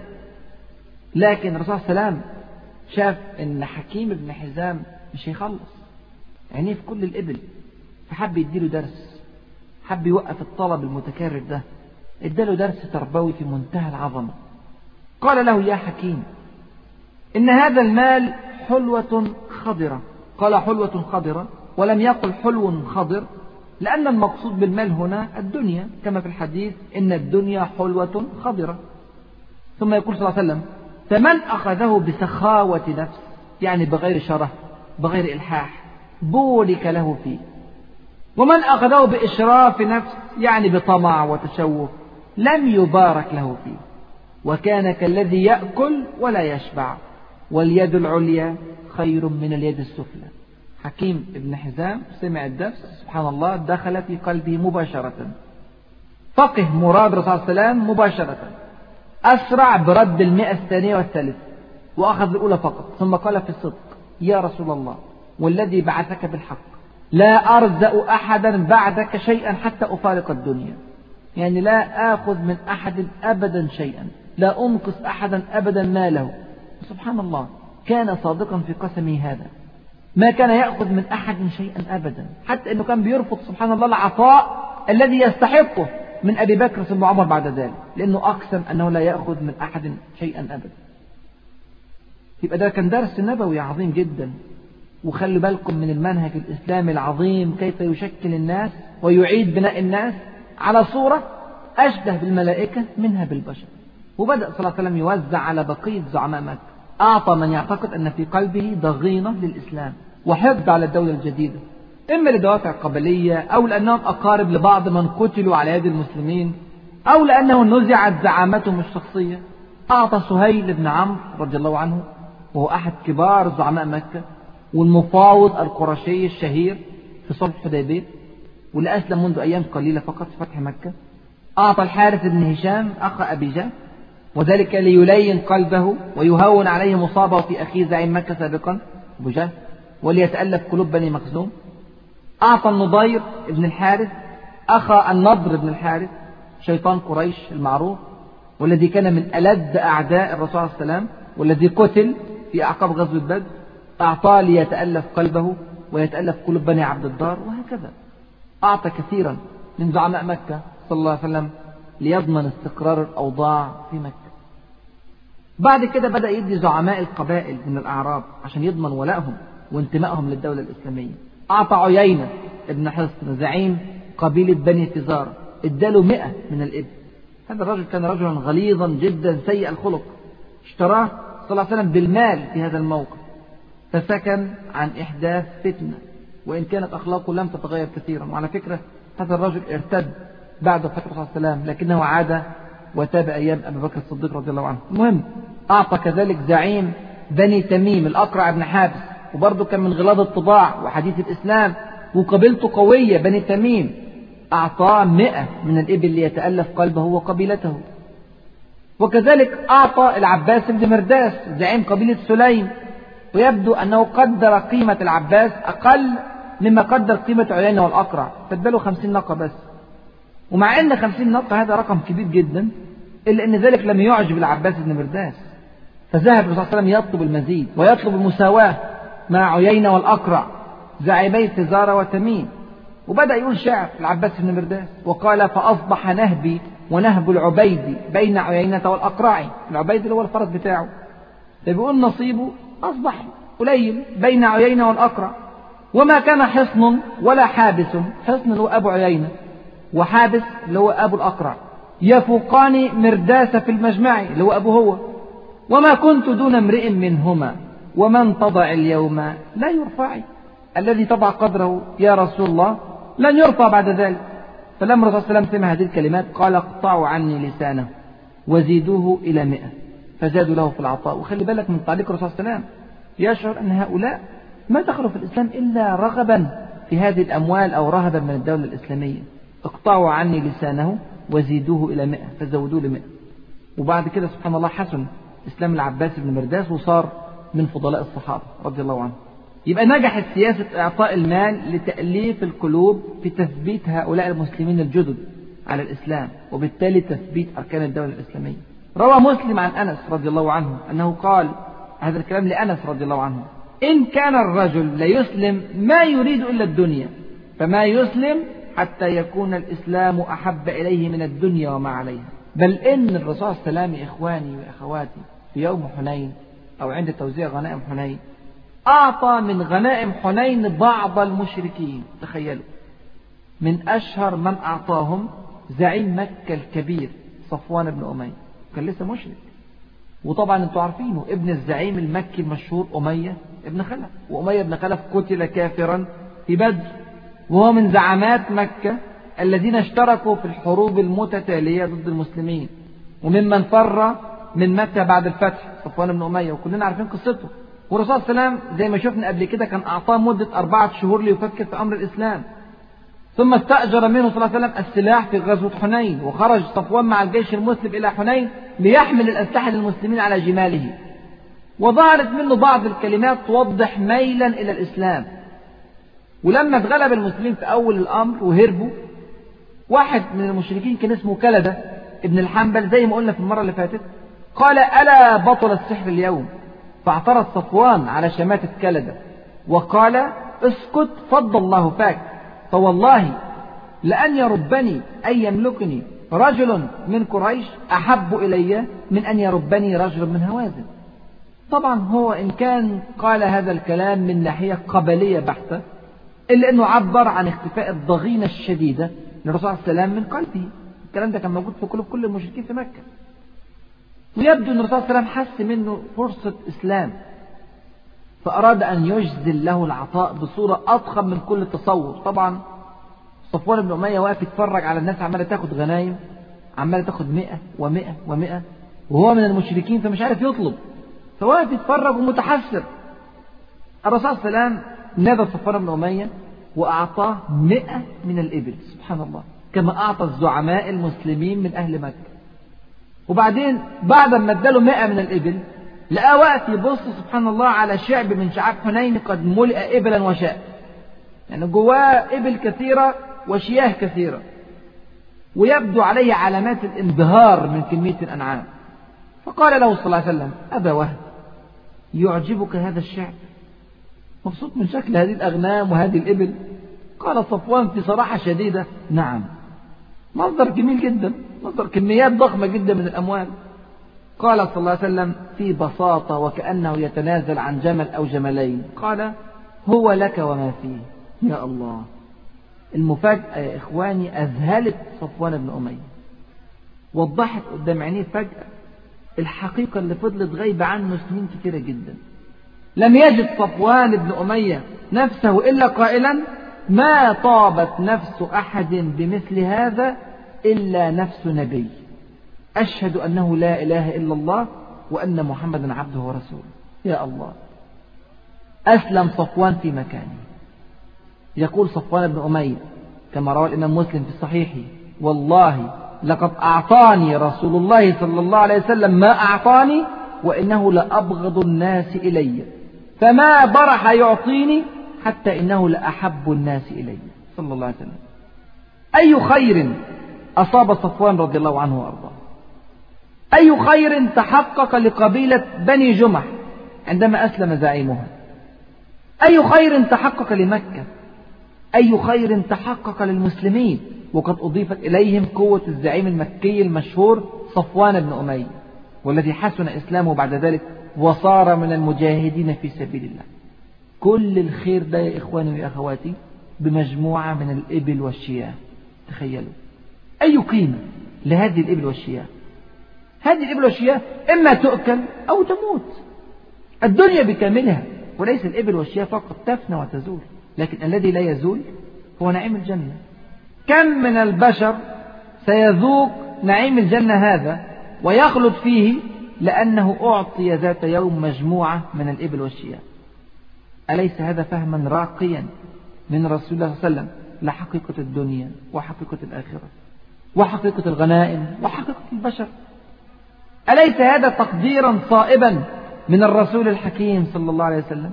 لكن الرسول صلى الله عليه وسلم شاف إن حكيم ابن حزام مش هيخلص، عينيه في كل الإبل، فحب يديله درس، حب يوقف الطلب المتكرر ده، اداله درس تربوي في منتهى العظمة. قال له: يا حكيم، إن هذا المال حلوة خضرة. قال: حلوة خضرة، ولم يقل حلو خضر، لأن المقصود بالمال هنا الدنيا، كما في الحديث: إن الدنيا حلوة خضرة. ثم يقول صلى الله عليه وسلم: فمن أخذه بسخاوة نفس، يعني بغير شره، بغير إلحاح، بورك له فيه. ومن أخذه بإشراف نفس، يعني بطمع وتشوف، لم يبارك له فيه، وكان كالذي يأكل ولا يشبع، واليد العليا خير من اليد السفلى. حكيم ابن حزام سمع الدرس، سبحان الله، دخل في قلبه مباشرة، فقه مراد الرسول صلى الله عليه وسلم مباشرة، أسرع برد المئة الثانية والثالثة، وأخذ الأولى فقط. ثم قال في الصدق: يا رسول الله، والذي بعثك بالحق، لا أرزأ أحدا بعدك شيئا حتى أفارق الدنيا. يعني لا آخذ من أحد أبدا شيئا، لا أنقص أحدا أبدا ماله. سبحان الله، كان صادقا في قسمه هذا، ما كان يأخذ من أحد شيئا أبدا، حتى أنه كان بيرفض سبحان الله العطاء الذي يستحقه من أبي بكر ثم عمر بعد ذلك، لأنه أقسم أنه لا يأخذ من أحد شيئا أبدا. يبقى ده كان درس نبوي عظيم جدا. وخلوا بالكم من المنهج الإسلامي العظيم، كيف يشكل الناس ويعيد بناء الناس على صورة أشبه بالملائكة منها بالبشر. وبدأ صلى الله عليه وسلم يوزع على بقية زعماء مكة، أعطى من يعتقد أن في قلبه ضغينة للإسلام وحقد على الدولة الجديدة، إما لدوافع قبلية، أو لأنهم أقارب لبعض من قتلوا على يد المسلمين، أو لأنه نزعت زعامتهم الشخصية. أعطى سهيل بن عمرو رضي الله عنه، وهو أحد كبار زعماء مكة والمفاوض القرشي الشهير في صلح الحديبية، واللي أسلم منذ أيام قليلة فقط في فتح مكة. أعطى الحارث بن هشام أخ أبي جهل، وذلك ليلين قلبه ويهون عليه مصابه في أخيه زعيم مكة سابقا أبو جهل، وليتألف قلوب بني مخزوم. أعطى النضير بن الحارث أخا النضر بن الحارث شيطان قريش المعروف، والذي كان من ألد أعداء الرسول صلى الله عليه وسلم، والذي قتل في أعقاب غزوة بدر. أعطاه ليتألف قلبه ويتألف قلوب بني عبد الدار، وهكذا أعطى كثيرا من زعماء مكة صلى الله عليه وسلم ليضمن استقرار الأوضاع في مكة. بعد كده بدأ يدي زعماء القبائل من الأعراب عشان يضمن ولائهم وانتمائهم للدولة الإسلامية. أعطى عيينة ابن حصن زعيم قبيلة بني فزار، اداله مئة من الإبل. هذا الرجل كان رجلا غليظا جدا سيء الخلق، اشتراه صلى الله عليه وسلم بالمال في هذا الموقف، فسكن عن إحداث فتنة، وإن كانت أخلاقه لم تتغير كثيرا. وعلى فكرة هذا الرجل ارتد بعد وفاة الرسول صلى الله عليه وسلم، لكنه عاد وتاب أيام أبي بكر الصديق رضي الله عنه. المهم، أعطى كذلك زعيم بني تميم الأقرع بن حابس، وبرضه كان من غلاظ الطباع وحديث الإسلام وقبيلته قوية بني تميم. أعطاه مئة من الإبل ليتألف قلبه وقبيلته. وكذلك أعطى العباس بن مرداس زعيم قبيلة سليم، ويبدو أنه قدر قيمة العباس أقل مما قدر قيمة عيينة والأقرع، فاداله خمسين ناقة بس. ومع أن خمسين ناقة هذا رقم كبير جدا، إلا أن ذلك لم يعجب العباس بن مرداس، فذهب الرسول صلى الله عليه وسلم يطلب المزيد ويطلب المساواة مع عيينة والأقرع زعيمي فزارة وتميم. وبدأ يقول شعر العباس بن مرداس وقال: فأصبح نهبي ونهب العبيد بين عيينة والأقرع. العبيد اللي هو الفرس بتاعه، فبيقول نصيبه أصبح قليل بين عيينة والأقرع، وما كان حصن ولا حابس. حصن اللي هو أبو عيينة، وحابس اللي هو أبو الأقرع، يفوقان مرداس في المجمع اللي هو أبو هو، وما كنت دون امرئ منهما، ومن تضع اليوم لا يرفع. الذي تضع قدره يا رسول الله لن يرفع بعد ذلك. فلما الرسول صلى الله عليه وسلم سمع هذه الكلمات قال: اقطعوا عني لسانه وزيدوه إلى مئة، فزادوا له في العطاء. وخلي بالك من تعليق الرسول صلى الله عليه وسلم، يشعر أن هؤلاء ما دخلوا في الإسلام إلا رغبا في هذه الأموال أو رهبا من الدولة الإسلامية. اقطعوا عني لسانه وزيدوه إلى مئة، فزودوه لمئة. وبعد كده سبحان الله حسن إسلام العباس بن مرداس وصار من فضلاء الصحابة رضي الله عنهم. يبقى نجحت سياسة إعطاء المال لتأليف القلوب في تثبيت هؤلاء المسلمين الجدد على الإسلام، وبالتالي تثبيت أركان الدولة الإسلامية. روى مسلم عن أنس رضي الله عنه أنه قال هذا الكلام لأنس رضي الله عنه: إن كان الرجل ليسلم ما يريد إلا الدنيا، فما يسلم حتى يكون الإسلام أحب إليه من الدنيا وما عليها. بل إن الرسول صلى الله عليه وسلم إخواني وأخواتي في يوم حنين أو عند توزيع غنائم حنين أعطى من غنائم حنين بعض المشركين. تخيلوا، من أشهر من أعطاهم زعيم مكة الكبير صفوان بن أمية، كان لسه مشرك. وطبعا انتوا عارفينه ابن الزعيم المكي المشهور أمية ابن خلف، وأمية بن خلف قتل كافرا في بدر، وهو من زعمات مكة الذين اشتركوا في الحروب المتتالية ضد المسلمين، وممن فر من مكة بعد الفتح صفوان بن أمية، وكلنا عارفين قصته. والرسول صلى الله عليه وسلم زي ما شفنا قبل كده كان أعطاه مدة أربعة شهور ليفكر في أمر الإسلام، ثم استأجر منه صلى الله عليه وسلم السلاح في غزوة حنين، وخرج صفوان مع الجيش المسلم إلى حنين ليحمل الأسلحة للمسلمين على جماله. وظهرت منه بعض الكلمات توضح ميلا إلى الإسلام. ولما اتغلب المسلمين في أول الأمر وهربوا، واحد من المشركين كان اسمه كلدة ابن الحنبل زي ما قلنا في المرة اللي فاتت، قال: ألا بطل السحر اليوم؟ فاعترض صفوان على شماتة كلدة وقال: اسكت فض الله فاك، فوالله لأن يربني أن يملكني رجل من قريش أحب إلي من أن يربني رجل من هوازن. طبعا هو إن كان قال هذا الكلام من ناحية قبلية بحتة، إلا أنه عبر عن اختفاء الضغينة الشديدة للرسول صلى الله عليه وسلم من قلبه. الكلام ده كان موجود في قلوب كل المشركين في مكة، ويبدو أن الرسول صلى الله عليه وسلم حس منه فرصة إسلام، فأراد أن يجزل له العطاء بصورة أضخم من كل تصور. طبعا صفوان بن أمية واقف يتفرج على الناس عمالة تاخد غنايم، عمالة تاخد مئة ومئة ومئة، وهو من المشركين فمش عارف يطلب، فواقف يتفرج ومتحسر. الرسول صلى الله عليه وسلم نادى صفوان بن أمية وأعطاه مئة من الإبل، سبحان الله، كما أعطى الزعماء المسلمين من أهل مكة. وبعدين بعد ما اداله مئة من الإبل لقاه واقف يبص سبحان الله على شعب من شعاب حنين قد ملئ إبلا وشاء، يعني جواه إبل كثيرة وشياه كثيرة، ويبدو عليه علامات الانبهار من كمية الأنعام. فقال له صلى الله عليه وسلم: أبا وهب، يعجبك هذا الشعب؟ مبسوط من شكل هذه الأغنام وهذه الإبل؟ قال صفوان في صراحة شديدة: نعم، مصدر جميل جدا، مصدر كميات ضخمة جدا من الأموال. قال صلى الله عليه وسلم في بساطة وكأنه يتنازل عن جمل أو جملين، قال: هو لك وما فيه. يا الله، المفاجأة يا إخواني أذهلت صفوان بن أمية، وضحت قدام عينيه فجأة الحقيقة اللي فضلت غايبة عنه سنين كثيرة جدا. لم يجد صفوان بن أمية نفسه إلا قائلا: ما طابت نفس أحد بمثل هذا إلا نفس نبي، أشهد أنه لا إله إلا الله وأن محمدا عبده ورسوله. يا الله، أسلم صفوان في مكانه. يقول صفوان بن أمية كما روى الإمام مسلم في صحيحه: والله لقد أعطاني رسول الله صلى الله عليه وسلم ما أعطاني، وإنه لأبغض الناس إلي، فما برح يعطيني حتى إنه لأحب الناس إلي، صلى الله عليه وسلم. أي خير أصاب صفوان رضي الله عنه وأرضاه. أي خير تحقق لقبيلة بني جمح عندما أسلم زعيمها؟ أي خير تحقق لمكة؟ أي خير تحقق للمسلمين وقد أضيفت إليهم قوة الزعيم المكي المشهور صفوان بن أمية، والذي حسن إسلامه بعد ذلك وصار من المجاهدين في سبيل الله. كل الخير ده يا إخواني ويا أخواتي بمجموعة من الإبل والشياه. تخيلوا أي قيمة لهذه الإبل والشياه. هذه الإبل والشياه إما تؤكل أو تموت، الدنيا بكاملها، وليس الإبل والشياه فقط تفنى وتزول، لكن الذي لا يزول هو نعيم الجنة. كم من البشر سيذوق نعيم الجنة هذا ويخلد فيه لأنه أعطي ذات يوم مجموعة من الإبل والشياه. أليس هذا فهما راقيا من رسول الله صلى الله عليه وسلم لحقيقة الدنيا وحقيقة الآخرة وحقيقة الغنائم وحقيقة البشر؟ أليس هذا تقديرا صائبا من الرسول الحكيم صلى الله عليه وسلم؟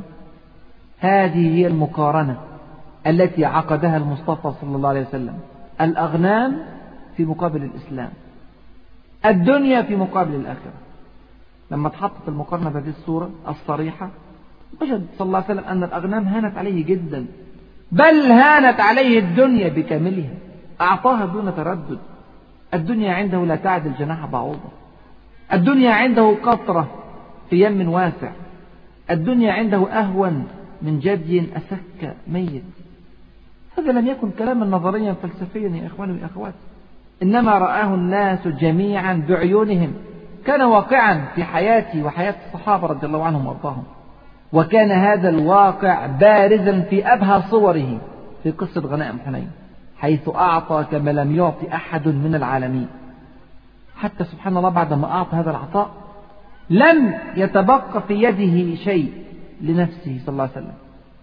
هذه هي المقارنة التي عقدها المصطفى صلى الله عليه وسلم، الأغنام في مقابل الإسلام، الدنيا في مقابل الآخرة. لما تحطت المقارنة بهذه الصورة الصريحة وجد صلى الله عليه وسلم أن الأغنام هانت عليه جدا، بل هانت عليه الدنيا بكاملها، أعطاها دون تردد. الدنيا عنده لا تعدل جناح بعوضة، الدنيا عنده قطرة في يم واسع، الدنيا عنده أهون من جدي أسك ميت. هذا لم يكن كلاما نظريا فلسفيا يا إخواني وأخواتي، إنما رآه الناس جميعا بعيونهم، كان واقعا في حياتي وحياة الصحابة رضي الله عنهم وارضاهم. وكان هذا الواقع بارزا في أبهى صوره في قصة غنائم حنين، حيث أعطى كما لم يعطي أحد من العالمين. حتى سبحان الله بعدما أعطى هذا العطاء لم يتبقى في يده شيء لنفسه صلى الله عليه وسلم،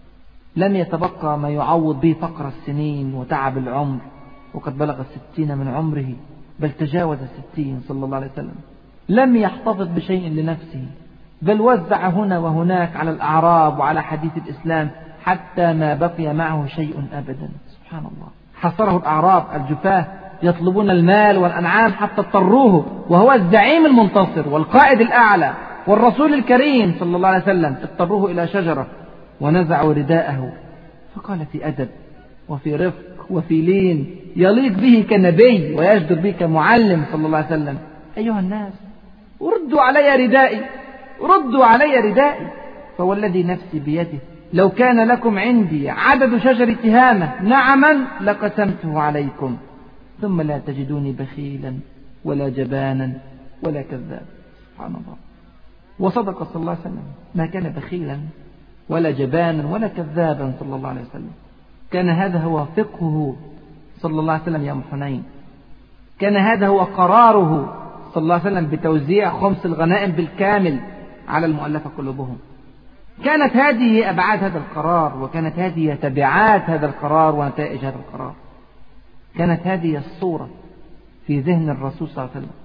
لم يتبقى ما يعوض به فقر السنين وتعب العمر، وقد بلغ الستين من عمره، بل تجاوز الستين صلى الله عليه وسلم. لم يحتفظ بشيء لنفسه، بل وزع هنا وهناك على الأعراب وعلى حديث الإسلام حتى ما بقي معه شيء أبدا. سبحان الله. حصره الأعراب الجفاه يطلبون المال والأنعام حتى اضطروه، وهو الزعيم المنتصر والقائد الأعلى والرسول الكريم صلى الله عليه وسلم، اضطروه إلى شجرة ونزعوا رداءه، فقال في أدب وفي رفق وفي لين يليق به كنبي ويجدر به كمعلم صلى الله عليه وسلم: أيها الناس ردوا علي ردائي، ردوا علي ردائي، فوالذي نفسي بيده لو كان لكم عندي عدد شجر تهامة نعما لقسمته عليكم، ثم لا تجدوني بخيلا ولا جبانا ولا كذاب. سبحان الله. وصدق صلى الله عليه وسلم، ما كان بخيلا ولا جبانا ولا كذابا صلى الله عليه وسلم. كان هذا هو فقهه صلى الله عليه وسلم يوم حنين، كان هذا هو قراره صلى الله عليه وسلم بتوزيع خمس الغنائم بالكامل على المؤلفة قلوبهم. كانت هذه أبعاد هذا القرار، وكانت هذه تبعات هذا القرار ونتائج هذا القرار. كانت هذه الصورة في ذهن الرسول صلى الله عليه وسلم.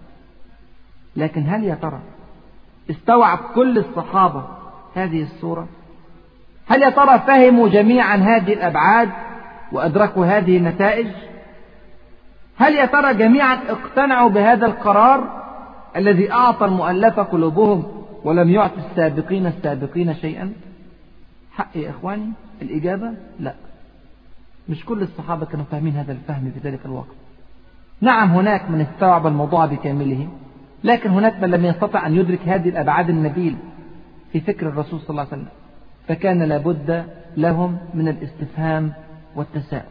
لكن هل يا ترى استوعب كل الصحابة هذه الصورة؟ هل يا ترى فهموا جميعا هذه الأبعاد وأدركوا هذه النتائج؟ هل يا ترى جميعا اقتنعوا بهذا القرار الذي أعطى المؤلفة قلوبهم ولم يعطي السابقين السابقين شيئا؟ حق يا إخواني الإجابة لا، مش كل الصحابة كانوا فاهمين هذا الفهم في ذلك الوقت. نعم هناك من استوعب الموضوع بكامله، لكن هناك من لم يستطع أن يدرك هذه الأبعاد النبيل في فكر الرسول صلى الله عليه وسلم، فكان لابد لهم من الاستفهام والتساؤل.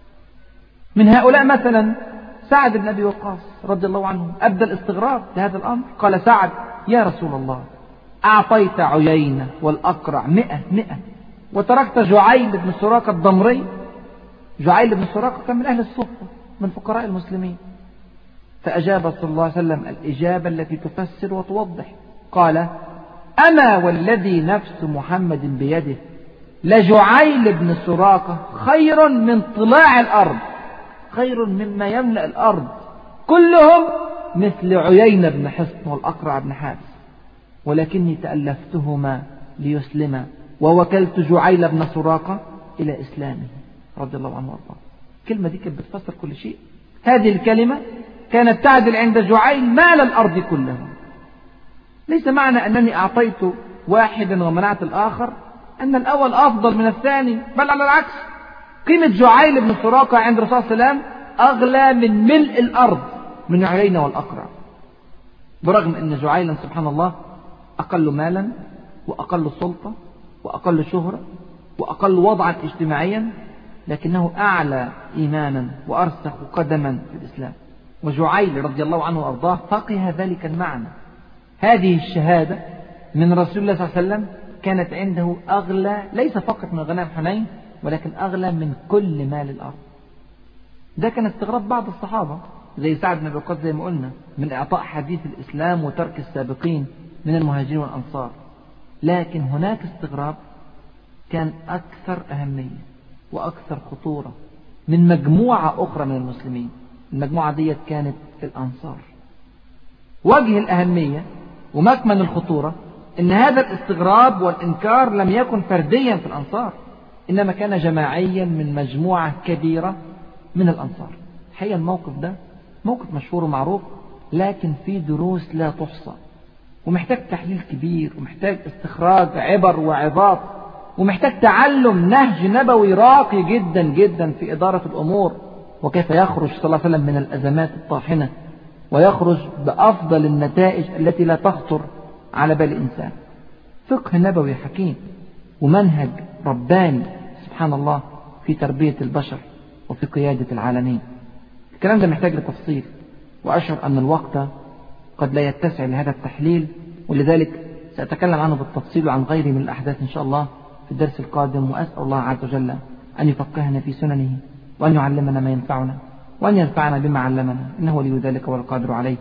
من هؤلاء مثلا سعد بن أبي وقاص رضي الله عنه أبدى الاستغراب لهذا الأمر. قال سعد: يا رسول الله، أعطيت عيينة والأقرع مئة مئة وتركت جعيل بن سراقة الضمري. جعيل بن سراقة كان من أهل الصفة من فقراء المسلمين. فأجاب صلى الله عليه وسلم الإجابة التي تفسر وتوضح، قال: أما والذي نفس محمد بيده لجعيل بن سراقة خير من طلاع الأرض، خير مما يملأ الأرض كلهم مثل عيينة بن حصن والأقرع بن حابس، ولكني تألفتهما ليسلما ووكلت جعيل بن سراقة إلى إسلامه رضي الله عنه وارضاه. الكلمة دي كانت بتفسر كل شيء. هذه الكلمة كانت تعدل عند جعيل مال الأرض كله. ليس معنى أنني أعطيت واحدا ومنعت الآخر أن الأول أفضل من الثاني، بل على العكس. قيمة جعيل بن سراقة عند الرسول صلى الله عليه وسلم أغلى من ملء الأرض من عرينة والأقرع، برغم أن جعيلا سبحان الله أقل مالا وأقل سلطة وأقل شهرة وأقل وضعا اجتماعيا، لكنه أعلى إيمانا وأرسخ قدما في الإسلام. وجعيل رضي الله عنه وأرضاه فقه ذلك المعنى. هذه الشهادة من رسول الله صلى الله عليه وسلم كانت عنده أغلى، ليس فقط من غنائم حنين، ولكن أغلى من كل مال الأرض. ده كان استغراب بعض الصحابة زي سعد بن أبي وقاص زي ما قلنا من إعطاء حديث الإسلام وترك السابقين من المهاجرين والأنصار، لكن هناك استغراب كان أكثر أهمية وأكثر خطورة من مجموعة أخرى من المسلمين. المجموعة دي كانت الأنصار. وجه الأهمية ومكمن الخطورة إن هذا الاستغراب والإنكار لم يكن فرديا في الأنصار، إنما كان جماعيا من مجموعة كبيرة من الأنصار. حقيقة الموقف ده موقف مشهور ومعروف، لكن فيه دروس لا تحصى، ومحتاج تحليل كبير، ومحتاج استخراج عبر وعظات، ومحتاج تعلم نهج نبوي راقي جدا جدا في إدارة الأمور، وكيف يخرج صلى الله عليه وسلم من الأزمات الطاحنة ويخرج بأفضل النتائج التي لا تخطر على بال إنسان. فقه نبوي حكيم ومنهج رباني سبحان الله في تربية البشر وفي قيادة العالمين. الكلام ده محتاج لتفصيل، وأشعر أن الوقت قد لا يتسع لهذا التحليل، ولذلك سأتكلم عنه بالتفصيل وعن غيره من الأحداث إن شاء الله في الدرس القادم. وأسأل الله عز وجل أن يفقهنا في سننه، وأن يعلمنا ما ينفعنا، وأن ينفعنا بما علمنا، إنه ولي ذلك والقادر عليه.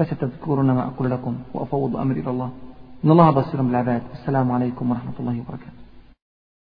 فستذكرون ما أقول لكم وأفوض أمري إلى الله، إن الله بصير بالعباد. السلام عليكم ورحمة الله وبركاته.